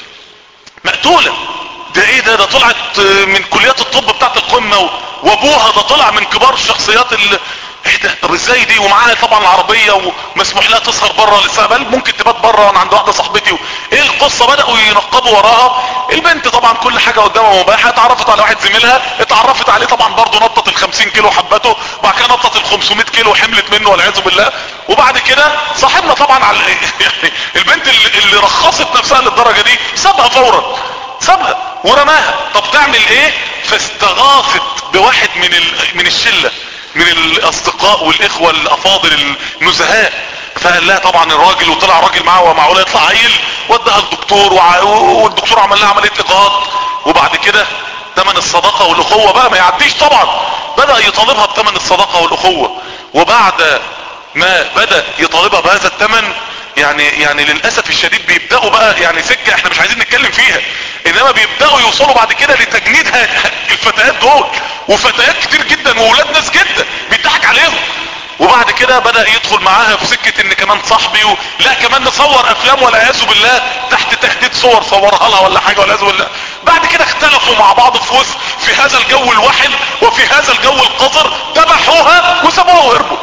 مقتولة. ده ايه ده؟ ده طلعت من كليات الطب بتاعت القمة، وابوها ده طلع من كبار الشخصيات اللي ايه ده؟ طب ازاي دي؟ ومعاها طبعا العربية ومسموح لها تسهر بره للسبب، ممكن تبات بره وانا عند واحدة صاحبتي. ايه القصة؟ بدأوا ينقبوا وراها. البنت طبعا كل حاجة قدامها مباحة، اتعرفت على واحد زميلها، اتعرفت عليه طبعا برضه نطت ال خمسين كيلو حبته، وبعد كده نطت ال خمسمائة كيلو وحملت منه والعياذ بالله. وبعد كده صاحبنا طبعا على يعني البنت اللي, اللي رخصت نفسها للدرجة دي سابها فورا، سابها ورماها. طب تعمل ايه؟ فاستغاثت بواحد من ال... من الشلة من الاصدقاء والاخوة الافاضل النزهاء، فقال لها طبعا الراجل، وطلع راجل معاه ومعقوله يطلع عيل، ودها الدكتور وع... والدكتور عمل لها عملية اجهاض. وبعد كده ثمن الصداقة والاخوة بقى ما يعديش طبعا، بدأ يطالبها بثمن الصداقة والاخوة. وبعد ما بدأ يطالبها بهذا الثمن يعني يعني للأسف الشديد بيبدأوا بقى يعني سكة احنا مش عايزين نتكلم فيها، انما بيبدأوا يوصلوا بعد كده لتجنيد الفتيات دول، وفتيات كتير جدا وولاد ناس جدا بيضحك عليهم. وبعد كده بدأ يدخل معاها في سكة ان كمان صاحبي و... لا كمان نصور افلام والعياذ بالله تحت تهديد صور صورها لها ولا حاجة والعياذ بالله. بعد كده اختلفوا مع بعض في وسط في هذا الجو الوحل وفي هذا الجو القذر، ذبحوها وسابوها وهربوا.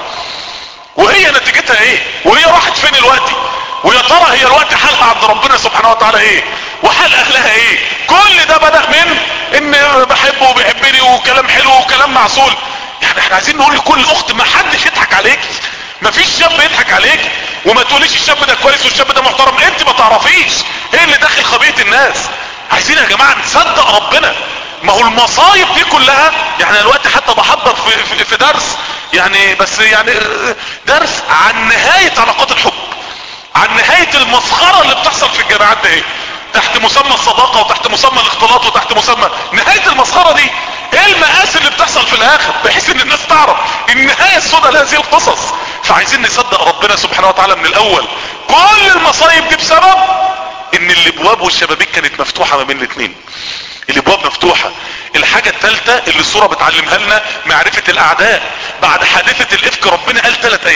وهي نتيجتها ايه؟ وهي راحت فين الوقت؟ ويا ترى هي الوقت حالها عند ربنا سبحانه وتعالى ايه؟ وحال اهلها ايه؟ كل ده بدأ من ان بحبه وبيحبني وكلام حلو وكلام معسول. يعني احنا عايزين نقول لكل اخت ما حدش يضحك عليك، ما فيش شاب يضحك عليك، وما تقوليش الشاب ده كويس والشاب ده محترم، انت ما تعرفيش ايه اللي داخل خبيئة الناس. عايزين يا جماعة نصدق ربنا. ما هو المصايب دي كلها يعني دلوقتي حتى بحضر في, في, في درس يعني بس يعني درس عن نهاية علاقات الحب، عن نهاية المسخرة اللي بتحصل في الجامعات ده ايه، تحت مسمى الصداقة وتحت مسمى الاختلاط وتحت مسمى نهاية المسخرة دي. ايه المآسي اللي بتحصل في الاخر بحيث ان الناس تعرف النهاية السوداء لهذه القصص. فعايزين نصدق ربنا سبحانه وتعالى من الاول. كل المصايب دي بسبب ان الابواب والشبابيك كانت مفتوحة ما بين الاثنين، الابواب مفتوحة. الحاجة الثالثة اللي الصورة بتعلمها لنا معرفة الاعداء. بعد حادثة الافك ربنا قال ثلاث ايات،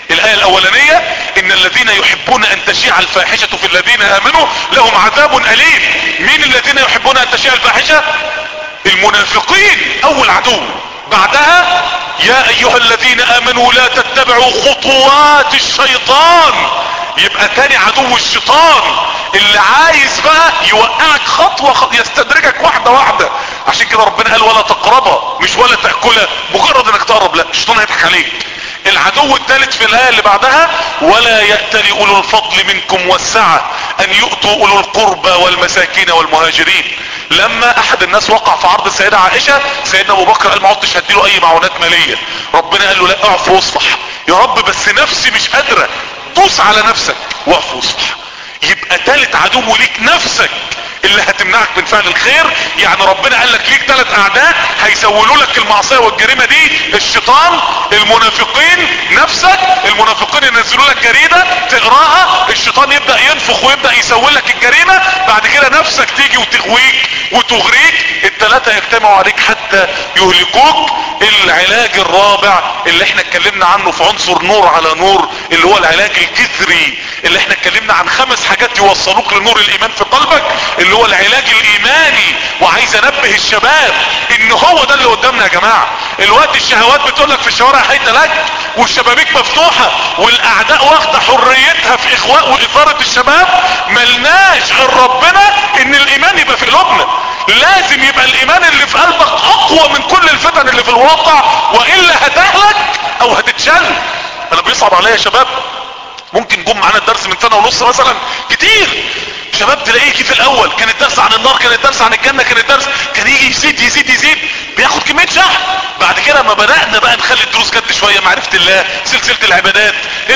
الايه الاولانية ان الذين يحبون ان تشيع الفاحشة في الذين امنوا لهم عذاب اليم. مين الذين يحبون ان تشيع الفاحشة؟ المنافقين اول عدو. بعدها يا ايها الذين امنوا لا تتبعوا خطوات الشيطان، يبقى تاني عدو الشيطان اللي عايز بقى يوقعك خطوة خطوة، يستدرجك واحدة واحدة. عشان كده ربنا قال ولا تقربها، مش ولا تأكلها مجرد انك تقرب، لا الشيطان هيضحك عليك. العدو الثالث في الآية اللي بعدها ولا يأتل أولو الفضل منكم والسعة ان يؤتوا أولو القربى والمساكين والمهاجرين. لما احد الناس وقع في عرض السيدة عائشة، سيدنا ابو بكر قال ما عدتش هديله اي معونات مالية. ربنا قال له لا اعف واصفح. يا رب بس نفسي مش قادرة. دوس على نفسك واعف واصفح. يبقى تالت عدو ليك نفسك اللي هتمنعك من فعل الخير. يعني ربنا قال لك ليك ثلاث اعداء هيسولوا لك المعصيه والجريمه دي: الشيطان، المنافقين، نفسك. المنافقين ينزلوا لك جريده تقراها، الشيطان يبدا ينفخ ويبدا يسول لك الجريمه، بعد كده نفسك تيجي وتغويك وتغريك. الثلاثه يجتمعوا عليك حتى يهلكوك. العلاج الرابع اللي احنا اتكلمنا عنه في عنصر نور على نور، اللي هو العلاج الجذري، اللي احنا اتكلمنا عن خمس حاجات يوصلوك لنور الايمان في قلبك، اللي هو العلاج الايماني. وعايز انبه الشباب ان هو ده اللي قدامنا يا جماعة. الوقت الشهوات بتقولك في الشوارع هيت لك، والشبابيك مفتوحة، والاعداء واخدة حريتها في اخواء واثارة الشباب. ملناش غير ربنا ان الايمان يبقى في قلوبنا. لازم يبقى الايمان اللي في قلبك اقوى من كل الفتن اللي في الواقع، والا هتهلك او هتتشل. انا بيصعب عليا يا شباب، ممكن جم معانا الدرس من سنة ونص مثلا كتير، شباب تلاقيه في الاول كان الدرس عن النار، كان الدرس عن الجنة، كان الدرس كان يجي يزيد يزيد يزيد بياخد كمية شحن. بعد كده ما بدأنا بقى نخلي الدروس جد شوية، معرفة الله، سلسلة العبادات،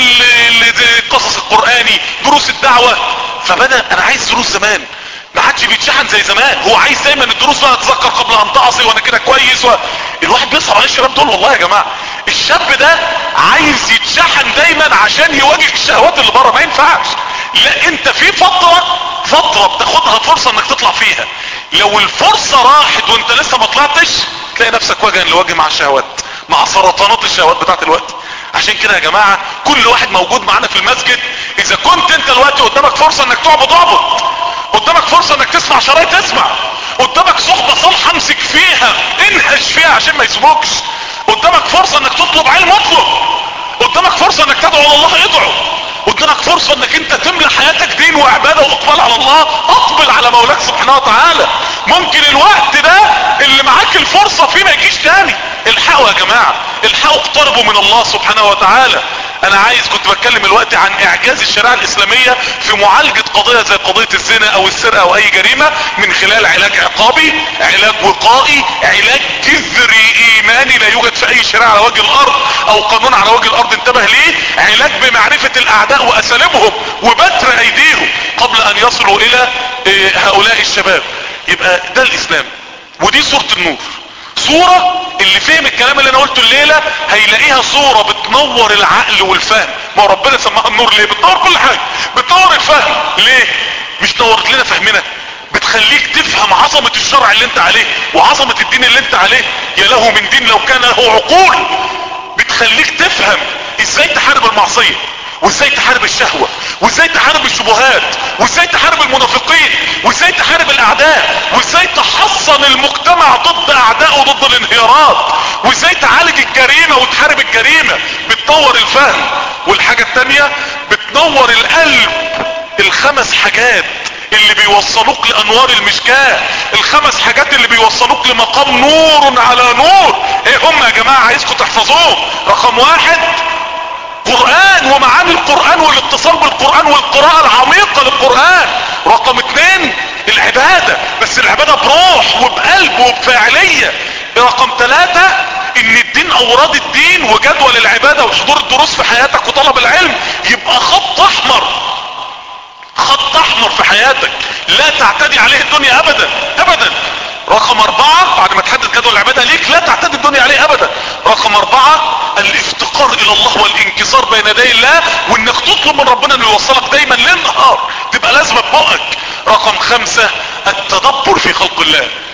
القصص القرآني، دروس الدعوة، فبدأ انا عايز دروس زمان، ما حدش بيتشحن زي زمان. هو عايز دايما الدروس بقى اتذكر قبل ان تعصي وانا كده كويس و... الواحد بيصعب على الشباب دول والله يا جماعة. الشاب ده عايز يتشحن دايما عشان يواجه الشهوات اللي بره، ما ينفعش. لا انت في فترة فترة بتاخدها فرصة انك تطلع فيها. لو الفرصة راحت وانت لسه ما طلعتش تلاقي نفسك وجها لوجه مع الشهوات، مع سرطانات الشهوات بتاعت الوقت. عشان كده يا جماعة كل واحد موجود معانا في المسجد، اذا كنت انت الوقت قدامك فرصة انك تعبد اعبد، قدامك فرصة انك تسمع شرايط تسمع، قدامك صحبة صالحة امسك فيها انهش فيها عشان ما يسموكش، قدامك فرصة انك تطلب علم اطلب، قدامك فرصة انك تدعو على الله ادعو، قدامك فرصة انك انت تملى حياتك دين واعبادة واقبال على الله، اقبل على مولاك سبحانه وتعالى. ممكن الوقت ده اللي معاك الفرصة فيه ما يجيش تاني. الحقوا يا جماعة، الحقوا اقتربوا من الله سبحانه وتعالى. انا عايز كنت بتكلم الوقت عن اعجاز الشريعة الاسلامية في معالجة قضية زي قضية الزنا او السرقة او اي جريمة، من خلال علاج عقابي، علاج وقائي، علاج جذري ايماني لا يوجد في اي شريعة على وجه الارض او قانون على وجه الارض انتبه ليه، علاج بمعرفة الاعداء واساليبهم وبتر ايديهم قبل ان يصلوا الى هؤلاء الشباب. يبقى ده الاسلام، ودي صورة النور. صورة اللي فهم الكلام اللي انا قلته الليلة هيلاقيها صورة بتنور العقل والفهم. ما ربنا سماها النور ليه؟ بتنور كل حاجة، بتنور الفهم. ليه؟ مش نورت لنا فهمنا، بتخليك تفهم عظمة الشرع اللي انت عليه وعظمة الدين اللي انت عليه. يا له من دين لو كان له عقول. بتخليك تفهم ازاي تحارب المعصية، وازاي تحارب الشهوة، وازاي تحارب الشبهات، وازاي تحارب المنافقين، وازاي تحارب الاعداء، وازاي تحصن المجتمع ضد اعداء وضد الانهيارات، وازاي تعالج الجريمة وتحارب الجريمة. بتنور الفهم. والحاجة التانية بتنور القلب. الخمس حاجات اللي بيوصلوك لانوار المشكاة، الخمس حاجات اللي بيوصلوك لمقام نور على نور، ايه هم يا جماعة؟ عايزكم تحفظوهم. رقم واحد قرآن ومعاني القرآن والاتصال بالقرآن والقراءة العميقة للقرآن. رقم اتنين العبادة، بس العبادة بروح وبقلب وبفاعلية. رقم ثلاثة ان الدين اوراد الدين وجدول العبادة وحضور الدروس في حياتك وطلب العلم يبقى خط احمر، خط احمر في حياتك لا تعتدي عليه الدنيا ابدا ابدا. رقم اربعة بعد ما تحدد جدول العبادة ليك لا تعتدي الدنيا عليه ابدا. رقم اربعة الافتقار الى الله والانكسار بين يدي الله، وانك تطلب من ربنا انه يوصلك دايما للنهار تبقى لازمة ببقك. رقم خمسة التدبر في خلق الله.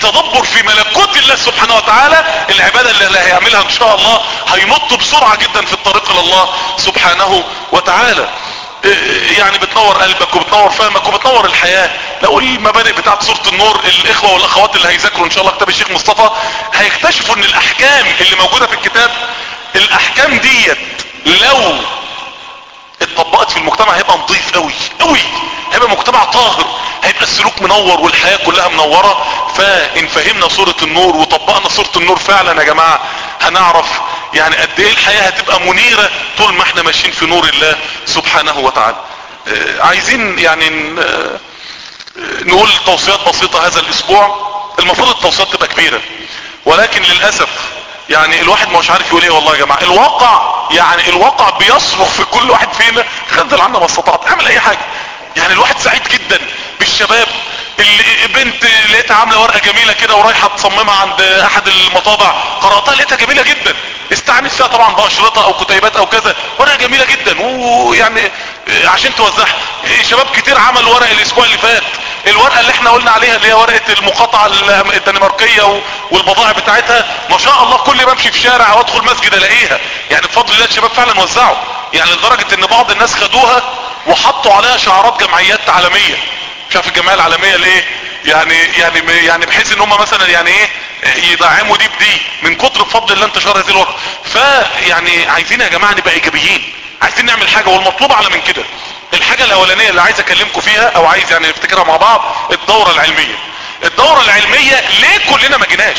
التدبر في ملكوت الله سبحانه وتعالى، العبادة اللي هيعملها ان شاء الله هينط بسرعة جدا في الطريق الى الله سبحانه وتعالى. يعني بتنور قلبك وبتنور فهمك وبتنور الحياة. لو المبادئ بتاعت سورة النور، الاخوة والاخوات اللي هيذاكروا ان شاء الله كتاب الشيخ مصطفى هيكتشفوا ان الاحكام اللي موجودة في الكتاب، الاحكام ديت لو اتطبقت في المجتمع هيبقى نظيف قوي قوي، هيبقى مجتمع طاهر، هيبقى السلوك منور والحياة كلها منورة. فان فهمنا سورة النور وطبقنا سورة النور فعلا يا جماعة هنعرف يعني قد ايه الحياة هتبقى منيرة طول ما احنا ماشيين في نور الله سبحانه وتعالى. آه عايزين يعني آه نقول توصيات بسيطة هذا الاسبوع. المفروض التوصيات تبقى كبيرة، ولكن للأسف يعني الواحد مش عارف يقول ايه. والله يا جماعة الواقع يعني الواقع بيصرخ في كل واحد فينا خذل عنا ما استطعت، اعمل اي حاجة. يعني الواحد سعيد جدا بالشباب اللي بنت لقيتها عامله ورقه جميله كده ورايحه تصممها عند احد المطابع، قراتها لقيتها جميله جدا، استعنت فيها طبعا باشرطه او كتيبات او كذا، ورقه جميله جدا ويعني عشان توزعها. شباب كتير عملوا ورق الاسبوع اللي فات، الورقه اللي احنا قلنا عليها اللي هي ورقه المقاطعه الدنماركيه والبضائع بتاعتها، ما شاء الله كل ما امشي في شارع او ادخل مسجد الاقيها. يعني بفضل الله الشباب فعلا وزعوا، يعني لدرجه ان بعض الناس خدوها وحطوا عليها شعارات جمعيات عالميه. شاف الجمعيه العالميه ليه؟ يعني يعني يعني بحيث ان هم مثلا يعني ايه يدعموا دي بدي من كتر بفضل الله انتشار هذه الورقه. فيعني عايزين يا جماعه نبقى ايجابيين، عايزين نعمل حاجه، والمطلوب اعلى من كده. الحاجه الاولانيه اللي عايز اكلمكم فيها او عايز يعني نفتكرها مع بعض، الدوره العلميه. الدوره العلميه ليه كلنا ما جيناش؟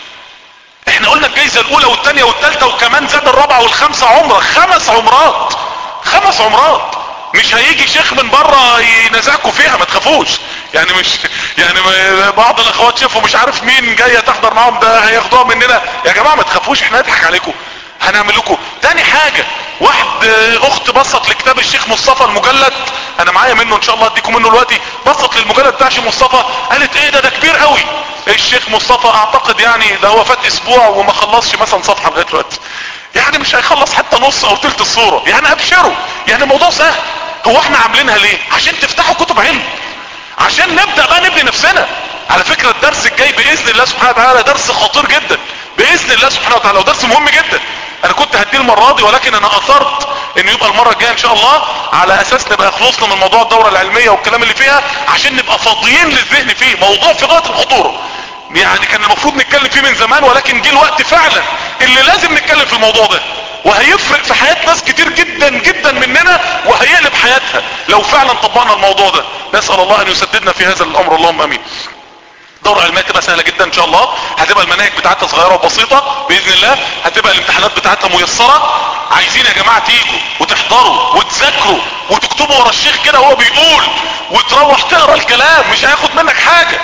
احنا قلنا الجايزه الاولى والثانيه والثالثه وكمان زاد الرابعه والخامسه عمره، خمس عمرات خمس عمرات. مش هيجي شيخ من بره ينازعكم فيها، ما تخافوش. يعني مش يعني بعض الاخوات شافوا مش عارف مين جايه تحضر معاهم ده هياخدوها مننا. يا جماعه ما تخافوش، احنا هنضحك عليكم، هنعمل لكم. تاني حاجه، واحد اخت بصت لكتاب الشيخ مصطفى المجلد، انا معايا منه ان شاء الله اديكم منه دلوقتي، بصت للمجلد بتاع الشيخ مصطفى قالت ايه ده ده كبير قوي. الشيخ مصطفى اعتقد يعني ده هو فات اسبوع وما خلصش مثلا صفحه لغايه دلوقتي، يعني مش هيخلص حتى نص او تلت الصوره. يعني ابشروا، يعني الموضوع سهل. هو احنا عاملينها ليه؟ عشان تفتحوا كتب علم، عشان نبدأ بقى نبني نفسنا. على فكرة الدرس الجاي بإذن الله سبحانه وتعالى درس خطير جدا بإذن الله سبحانه وتعالى، ودرس مهم جدا. انا كنت هديه المرة دي ولكن انا اثرت ان يبقى المرة الجاية ان شاء الله، على اساس نبقى خلصنا من موضوع الدورة العلمية والكلام اللي فيها، عشان نبقى فاضيين للذهن فيه. موضوع في غاية الخطورة، يعني كان المفروض نتكلم فيه من زمان، ولكن جه الوقت فعلا اللي لازم نتكلم في الموضوع ده، وهيفرق في حياة ناس كتير جدا جدا مننا، وهيقلب حياتها لو فعلا طبقنا الموضوع ده. نسأل الله ان يسددنا في هذا الامر، اللهم امين. دورة علمية تبقى سهلة جدا ان شاء الله، هتبقى المناهج بتاعتها صغيرة وبسيطة باذن الله، هتبقى الامتحانات بتاعتها ميسرة. عايزين يا جماعة تيجوا وتحضروا وتذاكروا وتكتبوا ورا الشيخ كده وهو بيقول، وتروح تقرا الكلام، مش هياخد منك حاجة.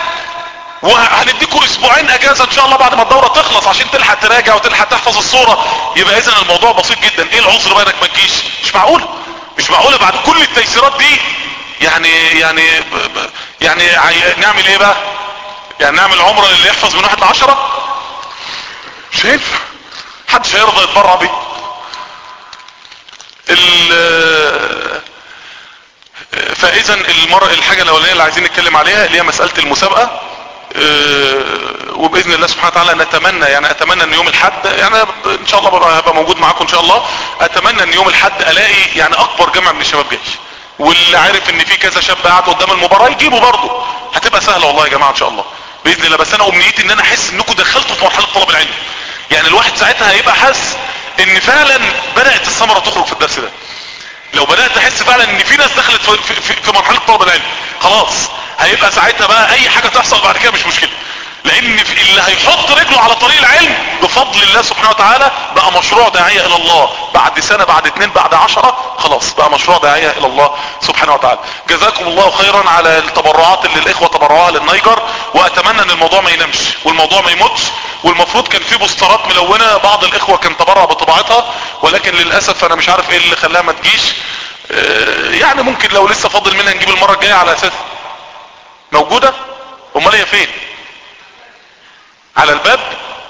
وهنديكوا اسبوعين اجازة ان شاء الله بعد ما الدورة تخلص عشان تلحق تراجع وتلحق تحفظ الصورة. يبقى اذا الموضوع بسيط جدا. ايه العذر بقى انك ما تجيش؟ مش معقول مش معقولة بعد كل التيسيرات دي. يعني يعني ب ب يعني نعمل ايه بقى؟ يعني نعمل عمرة اللي يحفظ من واحد لعشرة؟ مش هينفع، محدش هيرضى يتبرع بيه. فاذا المرة الحاجة الاولانية اللي عايزين نتكلم عليها اللي هي مسألة المسابقة. وباذن الله سبحانه وتعالى نتمنى، يعني اتمنى ان يوم الحد، يعني ان شاء الله هبقى موجود معاكم ان شاء الله، اتمنى ان يوم الحد الاقي يعني اكبر جمع من الشباب جاي، واللي عارف ان في كذا شاب قاعد قدام المباراة يجيبوا برضه، هتبقى سهلة والله يا جماعة ان شاء الله باذن الله. بس انا امنيتي ان انا احس انكم دخلتوا في مرحلة طلب العلم، يعني الواحد ساعتها هيبقى حاسس ان فعلا بدأت الثمرة تخرج في الدرس ده. لو بدأت احس فعلا ان في ناس دخلت في, في, في مرحلة طلب العلم، خلاص هيبقى ساعتها بقى اي حاجة تحصل بعد كده مش مشكلة، لان اللي هيحط رجله على طريق العلم بفضل الله سبحانه وتعالى بقى مشروع داعية الى الله، بعد سنة بعد اتنين بعد عشرة خلاص بقى مشروع داعية الى الله سبحانه وتعالى. جزاكم الله خيرا على التبرعات اللي الاخوة تبرعوها للنيجر، واتمنى ان الموضوع ما ينامش والموضوع ما يموتش. والمفروض كان في بوسترات ملونة بعض الاخوة كان تبرع بطباعتها، ولكن للاسف انا مش عارف ايه اللي خلاها ما تجيش. يعني ممكن لو لسه فاضل منها نجيب المرة الجاية على اساس موجودة. امال هي فين؟ على الباب،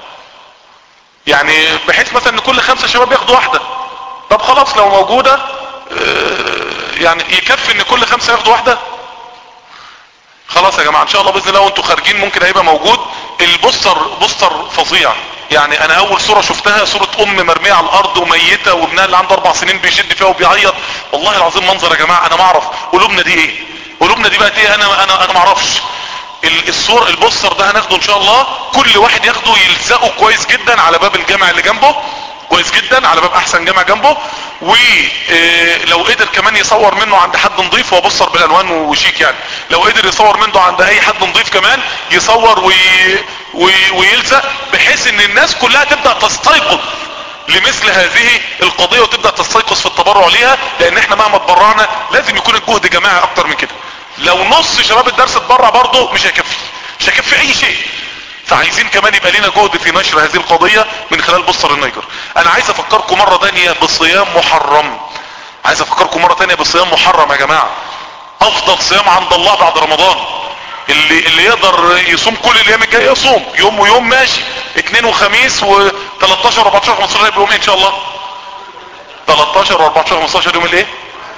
يعني بحيث مثلا ان كل خمسة شباب ياخدوا واحدة. طب خلاص لو موجودة يعني يكفي ان كل خمسة ياخدوا واحدة. خلاص يا جماعة ان شاء الله باذن الله وانتوا خارجين ممكن هيبقى موجود البوستر. بوستر فظيع يعني. انا اول صورة شفتها صورة ام مرمية على الارض وميتة وابنها اللي عنده اربع سنين بيشد فيها وبيعيط. والله العظيم منظر يا جماعة انا ما اعرف قلوبنا دي ايه، قلوبنا دي بقت ايه، انا انا انا ما اعرفش. الصور البوستر ده هناخده ان شاء الله، كل واحد ياخده يلزقه كويس جدا على باب الجامع اللي جنبه، كويس جدا على باب احسن جامع جنبه. ولو قدر كمان يصور منه عند حد نضيف، هو بوستر بالالوان وشيك يعني، لو قدر يصور منه عند اي حد نضيف كمان يصور وي... وي... ويلزق، بحيث ان الناس كلها تبدأ تستيقظ لمثل هذه القضية وتبدأ تستيقظ في التبرع ليها. لان احنا مهما تبرعنا لازم يكون الجهد جماعي اكتر من كده. لو نص شباب الدرس اتبرع برضه مش هيكفي، مش هيكفي اي شيء. فعايزين كمان يبقى لنا جهد في نشر هذه القضية من خلال بوستر النيجر. انا عايز افكركم مرة تانية بصيام محرم، عايز افكركم مرة تانية بصيام محرم يا جماعة. افضل صيام عند الله بعد رمضان. اللي اللي يقدر يصوم كل الايام الجاية يصوم يوم ويوم ماشي، اثنين وخميس و13 اربعتاشر خمستاشر يوم ان شاء الله. تلتاشر واربعتاشر خمستاشر يوم الايه؟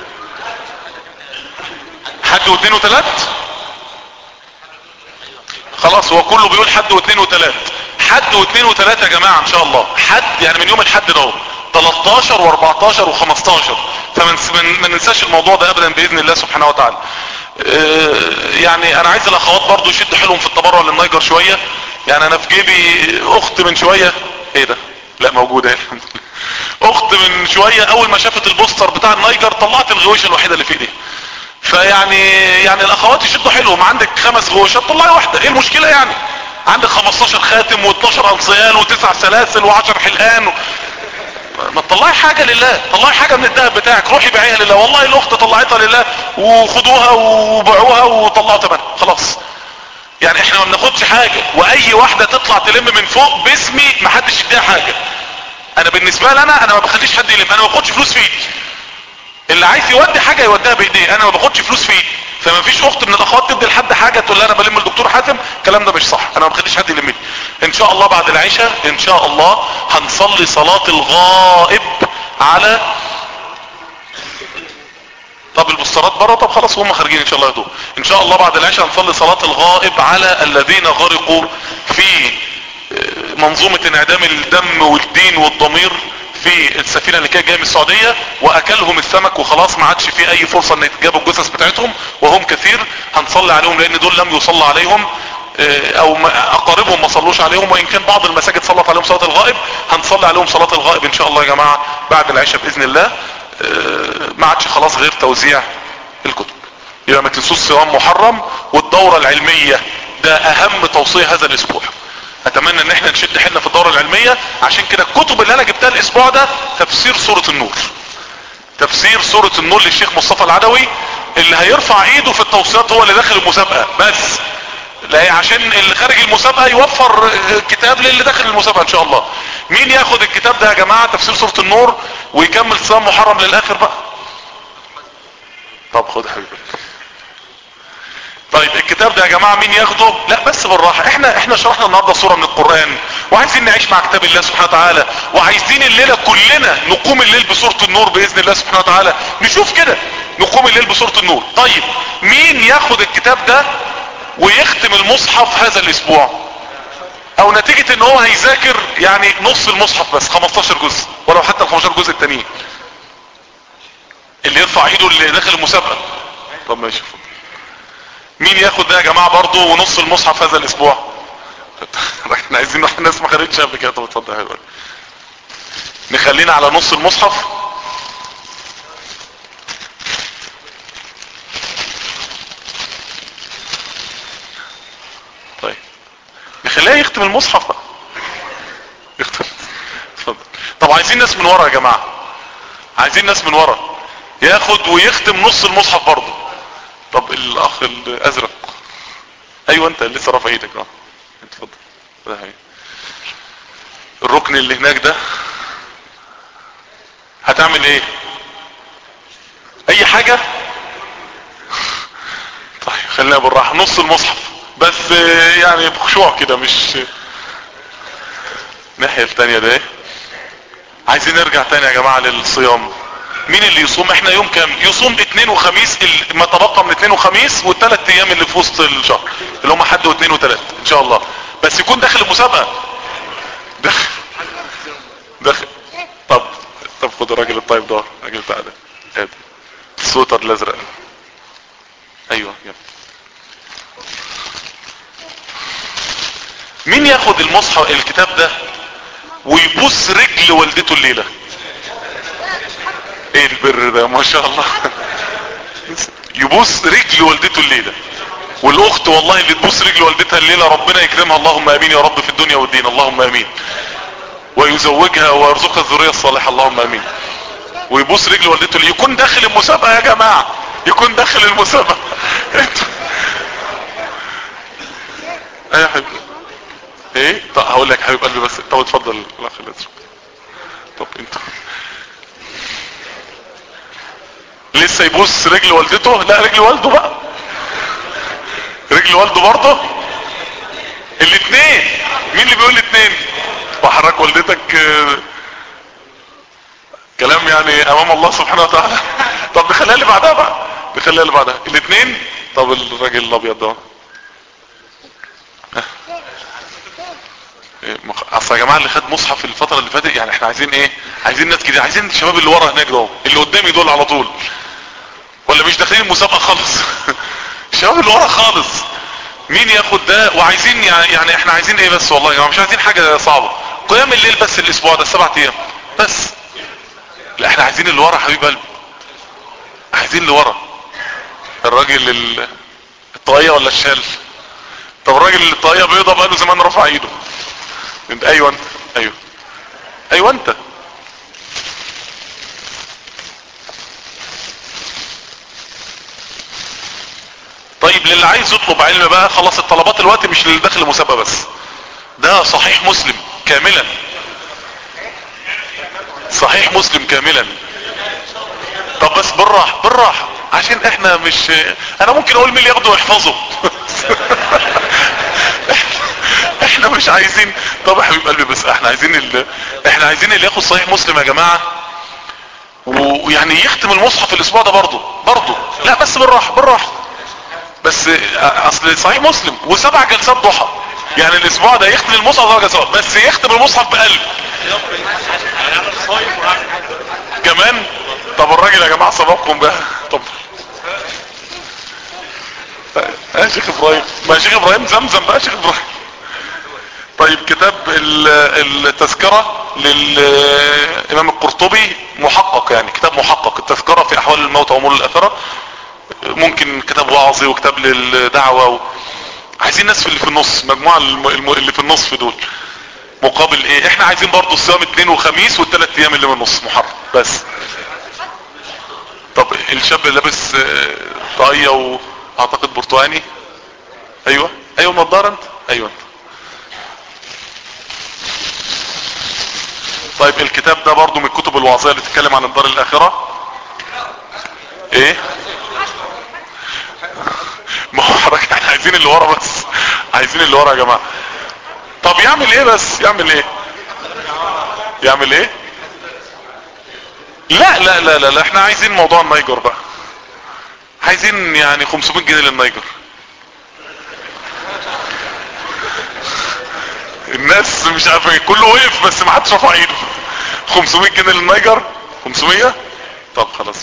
حد واثنين وثلاث. خلاص هو كله بيقول حد واثنين وثلاث، حد واثنين وثلاث يا جماعة ان شاء الله. حد يعني من يوم الحد ده تلتاشر واربعتاشر وخمستاشر، فما ننساش الموضوع ده ابدا باذن الله سبحانه وتعالى. اه يعني انا عايز الاخوات برضو يشدوا حيلهم في التبرع للنيجر شوية. يعني انا في جيبي اخت من شوية، ايه ده؟ لا موجودة الحمد لله. اخت من شوية اول ما شافت البوستر بتاع النيجر طلعت الغويشة الوحيدة اللي في ايديها. فيعني يعني الاخوات يشدوا حيلهم، عندك خمس غوشات طلعي واحدة، ايه المشكلة يعني؟ عندك خمستاشر خاتم واتناشر انصيان وتسع سلاسل وعشر حلقان و... ما تطلعي حاجة لله، طلعي حاجة من الذهب بتاعك روحي بيعيها لله. والله الاخت طلعتها لله وخدوها وبيعوها وطلعوا تمنها خلاص. يعني احنا ما بناخدش حاجة، واي واحدة تطلع تلم من فوق باسمي ما حدش يديها حاجة. انا بالنسبة لي انا انا ما بخليش حد يلم، انا ما باخدش فلوس في ايدي. اللي عايز يودي حاجة يوديها بايديه، انا ما باخدش فلوس في ايدي. فما فيش اخت من الاخوات تدي لحد حاجة تقول لها انا بلم الدكتور حاتم، الكلام ده مش صح. انا ما بخليش حد يلم لي. ان شاء الله بعد العشاء ان شاء الله هنصلي صلاة الغائب على، طب البوسترات بره، طب خلاص هم خارجين ان شاء الله يدوه. ان شاء الله بعد العشاء هنصلي صلاة الغائب على الذين غرقوا في منظومة انعدام الدم والدين والضمير في السفينة اللي كانت جايه من السعودية، واكلهم السمك وخلاص ما عادش في اي فرصة ان يتجابوا الجثث بتاعتهم، وهم كثير. هنصلي عليهم لان دول لم يصلى عليهم او اقاربهم ما صلوش عليهم، وان كان بعض المساجد صلت عليهم صلاة الغائب. هنصلي عليهم صلاة الغائب ان شاء الله يا جماعة بعد العشاء باذن الله. ما عادش خلاص غير توزيع الكتب. يبقى ما تنسوش صيام محرم والدورة العلمية، ده اهم توصية هذا الاسبوع. اتمنى ان احنا نشد حيلنا في الدورة العلمية. عشان كده الكتب اللي انا جبتها الاسبوع ده تفسير سورة النور، تفسير سورة النور للشيخ مصطفى العدوي. اللي هيرفع ايده في التوصيات هو اللي داخل المسابقة بس، لا عشان اللي خارج المسابقة يوفر كتاب للي داخل المسابقة ان شاء الله. مين ياخد الكتاب ده يا جماعة تفسير سورة النور ويكمل صيام محرم للاخر بقى؟ طب خد حبيبي. طيب الكتاب ده يا جماعة مين ياخده؟ لا بس بالراحة، احنا احنا شرحنا النهاردة سورة من القرآن، وعايزين نعيش مع كتاب الله سبحانه وتعالى، وعايزين الليلة كلنا نقوم الليل بسورة النور بإذن الله سبحانه وتعالى. نشوف كده نقوم الليل بسورة النور. طيب مين ياخد الكتاب ده ويختم المصحف هذا الاسبوع؟ او نتيجة ان هو هيذاكر يعني نص المصحف بس خمستاشر جزء، ولو حتى ال خمستاشر جزء التانيين. اللي يرفع ايده اللي داخل المسابقة. طب ماشي. مين ياخد ده يا جماعة برضو ونص المصحف هذا الاسبوع؟ احنا عايزين ناس ما خدتش قبل كده. طب اتفضل حلو، نخلينا على نص المصحف. طيب نخليها يختم المصحف بقى. يختم. اتفضل. طب عايزين ناس من ورا يا جماعة، عايزين ناس من ورا ياخد ويختم نص المصحف برضو. طب الاخ الازرق، ايوه انت لسه رافع ايدك. اه اتفضل. ده هي الركن اللي هناك ده. هتعمل ايه؟ اي حاجة؟ طيب خلينا بالراحة. نص المصحف بس يعني بخشوع كده، مش الناحية التانية ده. عايزين نرجع تاني يا جماعة للصيام. مين اللي يصوم؟ احنا يوم كام؟ يصوم اثنين وخميس، ما تبقى من اثنين وخميس والثلاث ايام اللي في وسط الشهر اللي هم حد واثنين وثلاث ان شاء الله، بس يكون داخل المسابقة. داخل داخل طب طب خد الراجل الطيب ده، الراجل بتاع ده ادي السوتر الازرق. ايوه يلا. مين ياخد المصحف الكتاب ده ويبوس رجل والدته الليلة؟ ايه البر ده ما شاء الله. يبوس رجل والدته الليلة. والاخت والله اللي تبوس رجل والدتها الليلة ربنا يكرمها، اللهم امين يا رب في الدنيا والدين، اللهم امين. ويزوجها ويرزقها الذرية الصالحة، اللهم امين. ويبوس رجل والدته اللي يكون داخل المسابقة يا جماعة، يكون داخل المسابقة. ايه يا حبيبي ايه؟ طب هقول لك حبيب قلبي بس، طب اتفضل الاخ الازرق. طب انت لسه يبوس رجل والدته؟ لا رجل والده بقى، رجل والده برضه الاثنين. مين اللي بيقول الاثنين؟ وحرك والدتك كلام يعني امام الله سبحانه وتعالى. طب نخليها اللي بعدها بقى، نخليها اللي بعدها الاثنين. طب الراجل الابيض ده اصل يا جماعه اللي خد مصحف الفتره اللي فاتت يعني احنا عايزين ايه؟ عايزين ناس كده، عايزين الشباب اللي ورا هناك دول، اللي قدامي دول على طول، ولا مش داخلين المسابقه خالص؟ الشباب اللي ورا خالص مين ياخد ده؟ وعايزين يعني, يعني احنا عايزين ايه بس والله يا جماعه؟ مش عايزين حاجه صعبه، قيام الليل بس الاسبوع ده سبعة ايام بس. لا احنا عايزين اللي ورا حبيب قلبي، عايزين اللي ورا. الراجل الطاقيه ولا الشال؟ طب الراجل اللي الطاقيه بيضه بقاله زمان رفع ايده. انت ايوه انت ايوه ايوه انت. طيب للي عايز يطلب علم بقى خلاص، الطلبات الوقت مش للي داخل المسابقه بس، ده صحيح مسلم كاملا، صحيح مسلم كاملا. طب بس بالراحه بالراحه عشان احنا مش، انا ممكن اقول مين اللي ياخده ويحفظه. احنا مش عايزين. طب يا حبيب قلبي بس احنا عايزين ال... احنا عايزين اللي ياخد صحيح مسلم يا جماعه، ويعني يختم المصحف الاسبوع ده برضه برضه. لا بس بالراحه بالراحه بس، اصل صحيح مسلم وسبع جلسات ضحى، يعني الاسبوع ده يختم المصحف سبع جلسات بس، يختم المصحف بقلب كمان. طب الراجل يا جماعه سبقكم بقى. طب يا شيخ ابراهيم، ما يا شيخ ابراهيم زمزم بقى شيخ ابراهيم. طيب كتاب التذكرة للامام القرطبي محقق، يعني كتاب محقق، التذكرة في احوال الموت وامور الاخرة. ممكن كتاب وعظي وكتاب للدعوة و... عايزين ناس في اللي في النص، مجموعة اللي في النص في دول مقابل ايه؟ احنا عايزين برضو الصيام اثنين وخميس والثلاث ايام اللي من النص محرم بس. طب الشاب اللي لابس طاقية واعتقد برتقاني، ايوه ايوه نضاره انت، ايوه انت. طيب الكتاب ده برضو من الكتب الوعظية اللي تتكلم عن الدار الاخرة. ايه ما هو حضرتك احنا عايزين اللي ورا بس، عايزين اللي ورا يا جماعة. طب يعمل ايه بس؟ يعمل ايه؟ يعمل ايه؟ لا لا لا لا, لا. احنا عايزين موضوع النيجر بقى، عايزين يعني خمسمائة جنيه للنيجر. الناس مش عارفه كله وقف بس ما حدش رفع ايده. خمسمائة جنيه للنيجر. خمسمائة. طب خلاص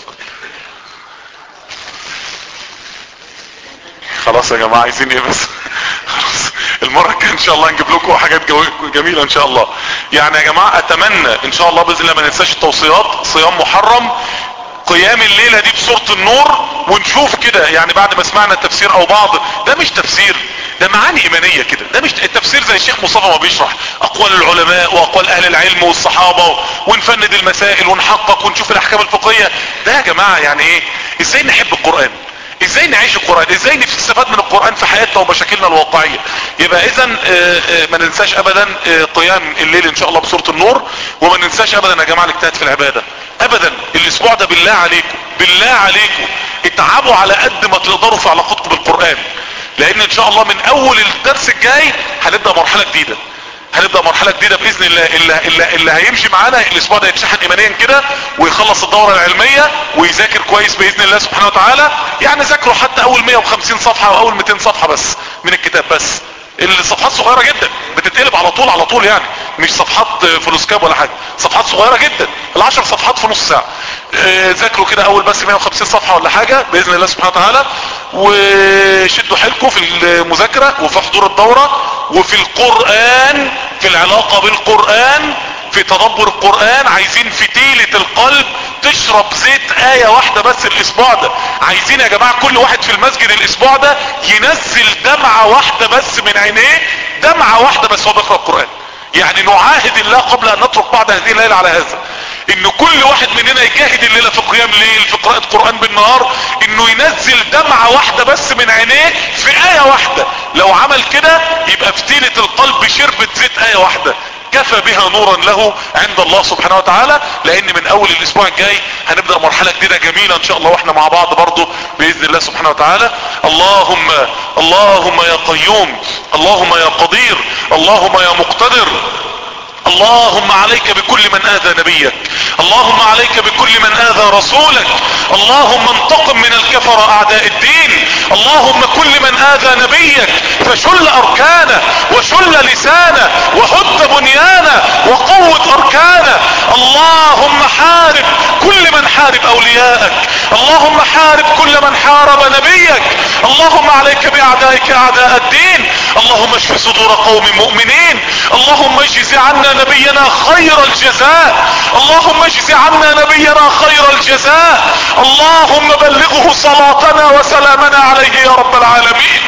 خلاص يا جماعه عايزين ايه بس؟ خلاص المره الجايه ان شاء الله نجيب لكم حاجات جميله ان شاء الله. يعني يا جماعه اتمنى ان شاء الله باذن الله ما ننساش التوصيات. صيام محرم، قيام الليله دي بسوره النور، ونشوف كده يعني بعد ما سمعنا التفسير او بعض، ده مش تفسير، ده معاني ايمانيه كده، ده مش التفسير زي الشيخ مصطفى ما بيشرح اقوال العلماء واقوال اهل العلم والصحابه، ونفند المسائل ونحقق ونشوف الاحكام الفقهيه. ده يا جماعه يعني ايه؟ ازاي نحب القران، ازاي نعيش القرآن، ازاي نستفاد من القرآن في حياتنا ومشاكلنا الواقعية. يبقى اذا ما ننساش ابدا قيام الليل ان شاء الله بسورة النور، وما ننساش ابدا يا جماعة الاجتهاد في العبادة ابدا. الاسبوع ده بالله عليكم بالله عليكم اتعبوا على قد ما تقدروا في علاقتكم بالقرآن، لان ان شاء الله من اول الدرس الجاي هنبدأ مرحلة جديدة. هنبدأ مرحلة جديدة بإذن الله. اللي, اللي, اللي هيمشي معانا الاسبوع ده يتشحن ايمانيا كده ويخلص الدورة العلمية ويذاكر كويس بإذن الله سبحانه وتعالى. يعني ذاكروا حتى اول مية وخمسين صفحة او اول ميتين صفحة بس من الكتاب بس. الصفحات صغيرة جدا بتتقلب على طول على طول، يعني مش صفحات فلوسكاب ولا حاجة، صفحات صغيرة جدا، العشر صفحات في نص ساعة. ذاكروا كده اول بس مية وخمسين صفحة ولا حاجة بإذن الله سبحانه وتعالى، وشدوا حيلكم في المذاكرة وفي حضور الدورة وفي القرآن، في العلاقة بالقرآن، في تدبر القرآن. عايزين فتيلة القلب تشرب زيت آية واحدة بس الاسبوع ده. عايزين يا جماعة كل واحد في المسجد الاسبوع ده ينزل دمعة واحدة بس من عينيه، دمعة واحدة بس هو بيقرأ القرآن. يعني نعاهد الله قبل ان نترك بعد هذه الليلة على هذا، ان كل واحد مننا يجاهد الليلة في قيام ليل، في قراءة قرآن بالنهار، انه ينزل دمعة واحدة بس من عينيه في آية واحدة. لو عمل كده يبقى فتيلة القلب شربت زيت آية واحدة، كفى بها نورا له عند الله سبحانه وتعالى. لان من اول الاسبوع الجاي هنبدأ مرحلة جديدة جميلة ان شاء الله واحنا مع بعض برضو باذن الله سبحانه وتعالى. اللهم اللهم يا قيوم، اللهم يا قدير، اللهم يا مقتدر، اللهم عليك بكل من اذى نبيك، اللهم عليك بكل من اذى رسولك، اللهم انتقم من الكفر اعداء الدين، اللهم كل من اذى نبيك فشل اركانه وشل لسانه وهد بنيانه وقوة اركانه. اللهم حارب كل من حارب اوليائك، اللهم حارب كل من حارب نبيك، اللهم عليك باعدائك اعداء الدين، اللهم اشف صدور قوم مؤمنين، اللهم اجز عنا نبينا خير الجزاء، اللهم اجز عنا نبينا خير الجزاء، اللهم بلغه صلاتنا وسلامنا عليه يا رب العالمين.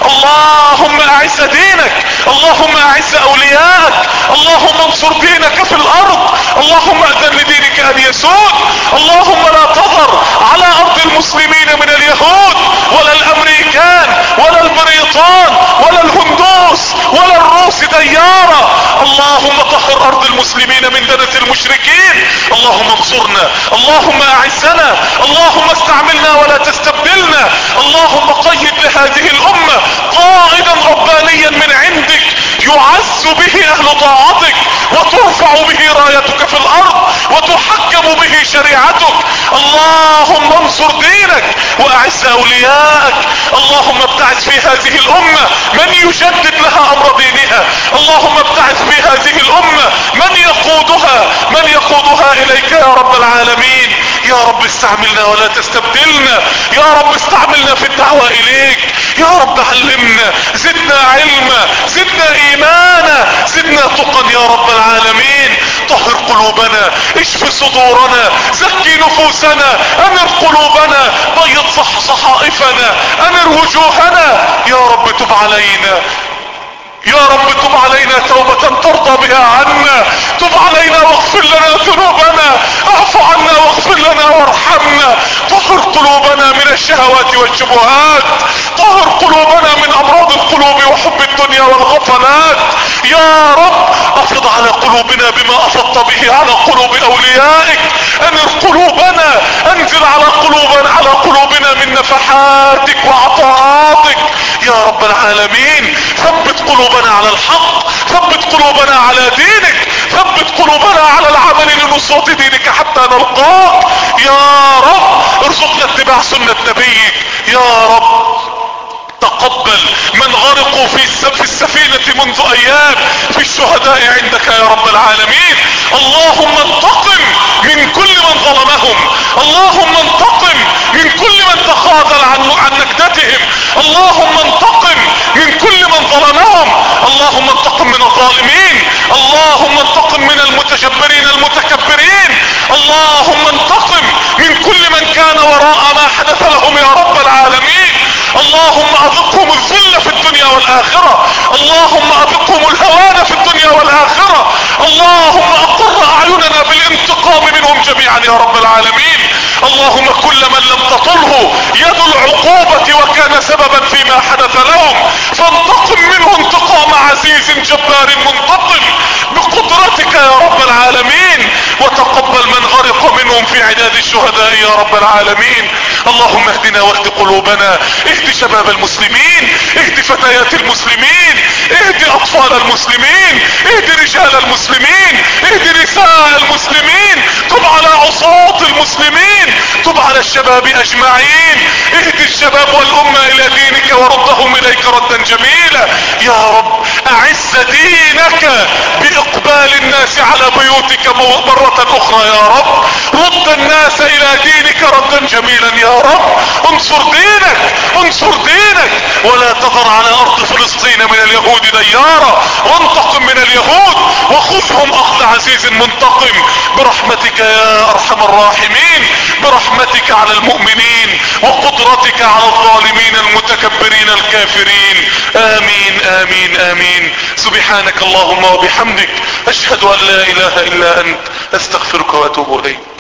اللهم اعز دينك، اللهم اعز اوليائك، اللهم انصر دينك في الارض، اللهم اذن لدينك ان يسود، اللهم لا تظهر على ارض المسلمين من اليهود ولا الامريكان ولا البريطان ولا الهندوس ولا الروس ديارة. اللهم طهر ارض المسلمين من دنس المشركين، اللهم انصرنا، اللهم اعزنا، اللهم استعملنا ولا تستبدلنا، اللهم قيد لهذه الامة قائدا ربانيا من عندك يعز به اهل طاعتك وترفع به رايتك في الارض وتحكم به شريعتك. اللهم انصر دينك واعز اوليائك، اللهم ابتعث في هذه الامة من يجدد لها امر دينها، اللهم ابتعث في هذه الامة من يقودها من يقودها اليك يا رب العالمين. يا رب استعملنا ولا تستبدلنا، يا رب استعملنا في الدعوة اليك، يا رب علمنا، زدنا علما، زدنا ايمانا، زدنا تقا يا رب العالمين. طهر قلوبنا، اشف صدورنا، زكي نفوسنا، انر قلوبنا، بيض صح صحائفنا، انر وجوهنا. يا رب تب علينا، يا رب تب علينا توبة ترضى بها عنا، تب علينا واغفر لنا ذنوبنا، اعف عنا واغفر لنا وارحمنا. طهر قلوبنا من الشهوات والشبهات، طهر قلوبنا من امراض القلوب وحب الدنيا والغفلات. يا رب افض على قلوبنا بما افضت به على قلوب اوليائك، انر قلوبنا، انزل على قلوبنا على قلوبنا من نفحاتك وعطاءاتك يا رب العالمين. ثبت قلوبنا على الحق، ثبت قلوبنا على دينك، ثبت قلوبنا على العمل لنصرة دينك حتى نلقاك. يا رب ارزقنا اتباع سنة نبيك. يا رب تقبل من غرقوا في في السفينة منذ ايام في الشهداء عندك يا رب العالمين. اللهم انتقم من كل من ظلمهم، اللهم انتقم من كل من تخاذل عن عن نجدتهم، اللهم انتقم من كل من ظلمهم، اللهم انتقم من الظالمين، اللهم انتقم من المتجبرين المتكبرين، اللهم انتقم من كل من كان وراء ما حدث لهم يا رب العالمين. اللهم اذقهم الذل في الدنيا والاخرة، اللهم اذقهم الهوان في الدنيا والاخرة، اللهم اقر اعيننا بالانتقام منهم جميعا يا رب العالمين. اللهم كل من لم تطله يد العقوبة وكان سببا فيما حدث لهم فانتقم منه انتقام عزيز جبار منتقم بقدرتك يا رب العالمين. وتقبل من غرق منهم في عداد الشهداء يا رب العالمين. اللهم اهدنا اهدنا واهد قلوبنا، اهد شباب المسلمين، اهد فتيات المسلمين، اهد اطفال المسلمين، اهد رجال المسلمين، اهد نساء المسلمين، تب على عصاة المسلمين، تب على الشباب اجمعين، اهد الشباب والامة الى دينك وردهم اليك ردا جميلا. يا رب اعز دينك باقبال الناس على بيوتك مرة اخرى يا رب، رد الناس الى دينك ردا جميلا يا رب، انصر دينك انصر دينك، ولا تذر على ارض فلسطين من اليهود ديارا، وانتقم من اليهود وخذهم اخذ عزيز منتقم برحمتك يا ارحم الراحمين، برحمتك على المؤمنين وقدرتك على الظالمين المتكبرين الكافرين. امين امين امين. سبحانك اللهم وبحمدك اشهد ان لا اله الا انت استغفرك واتوب اليك.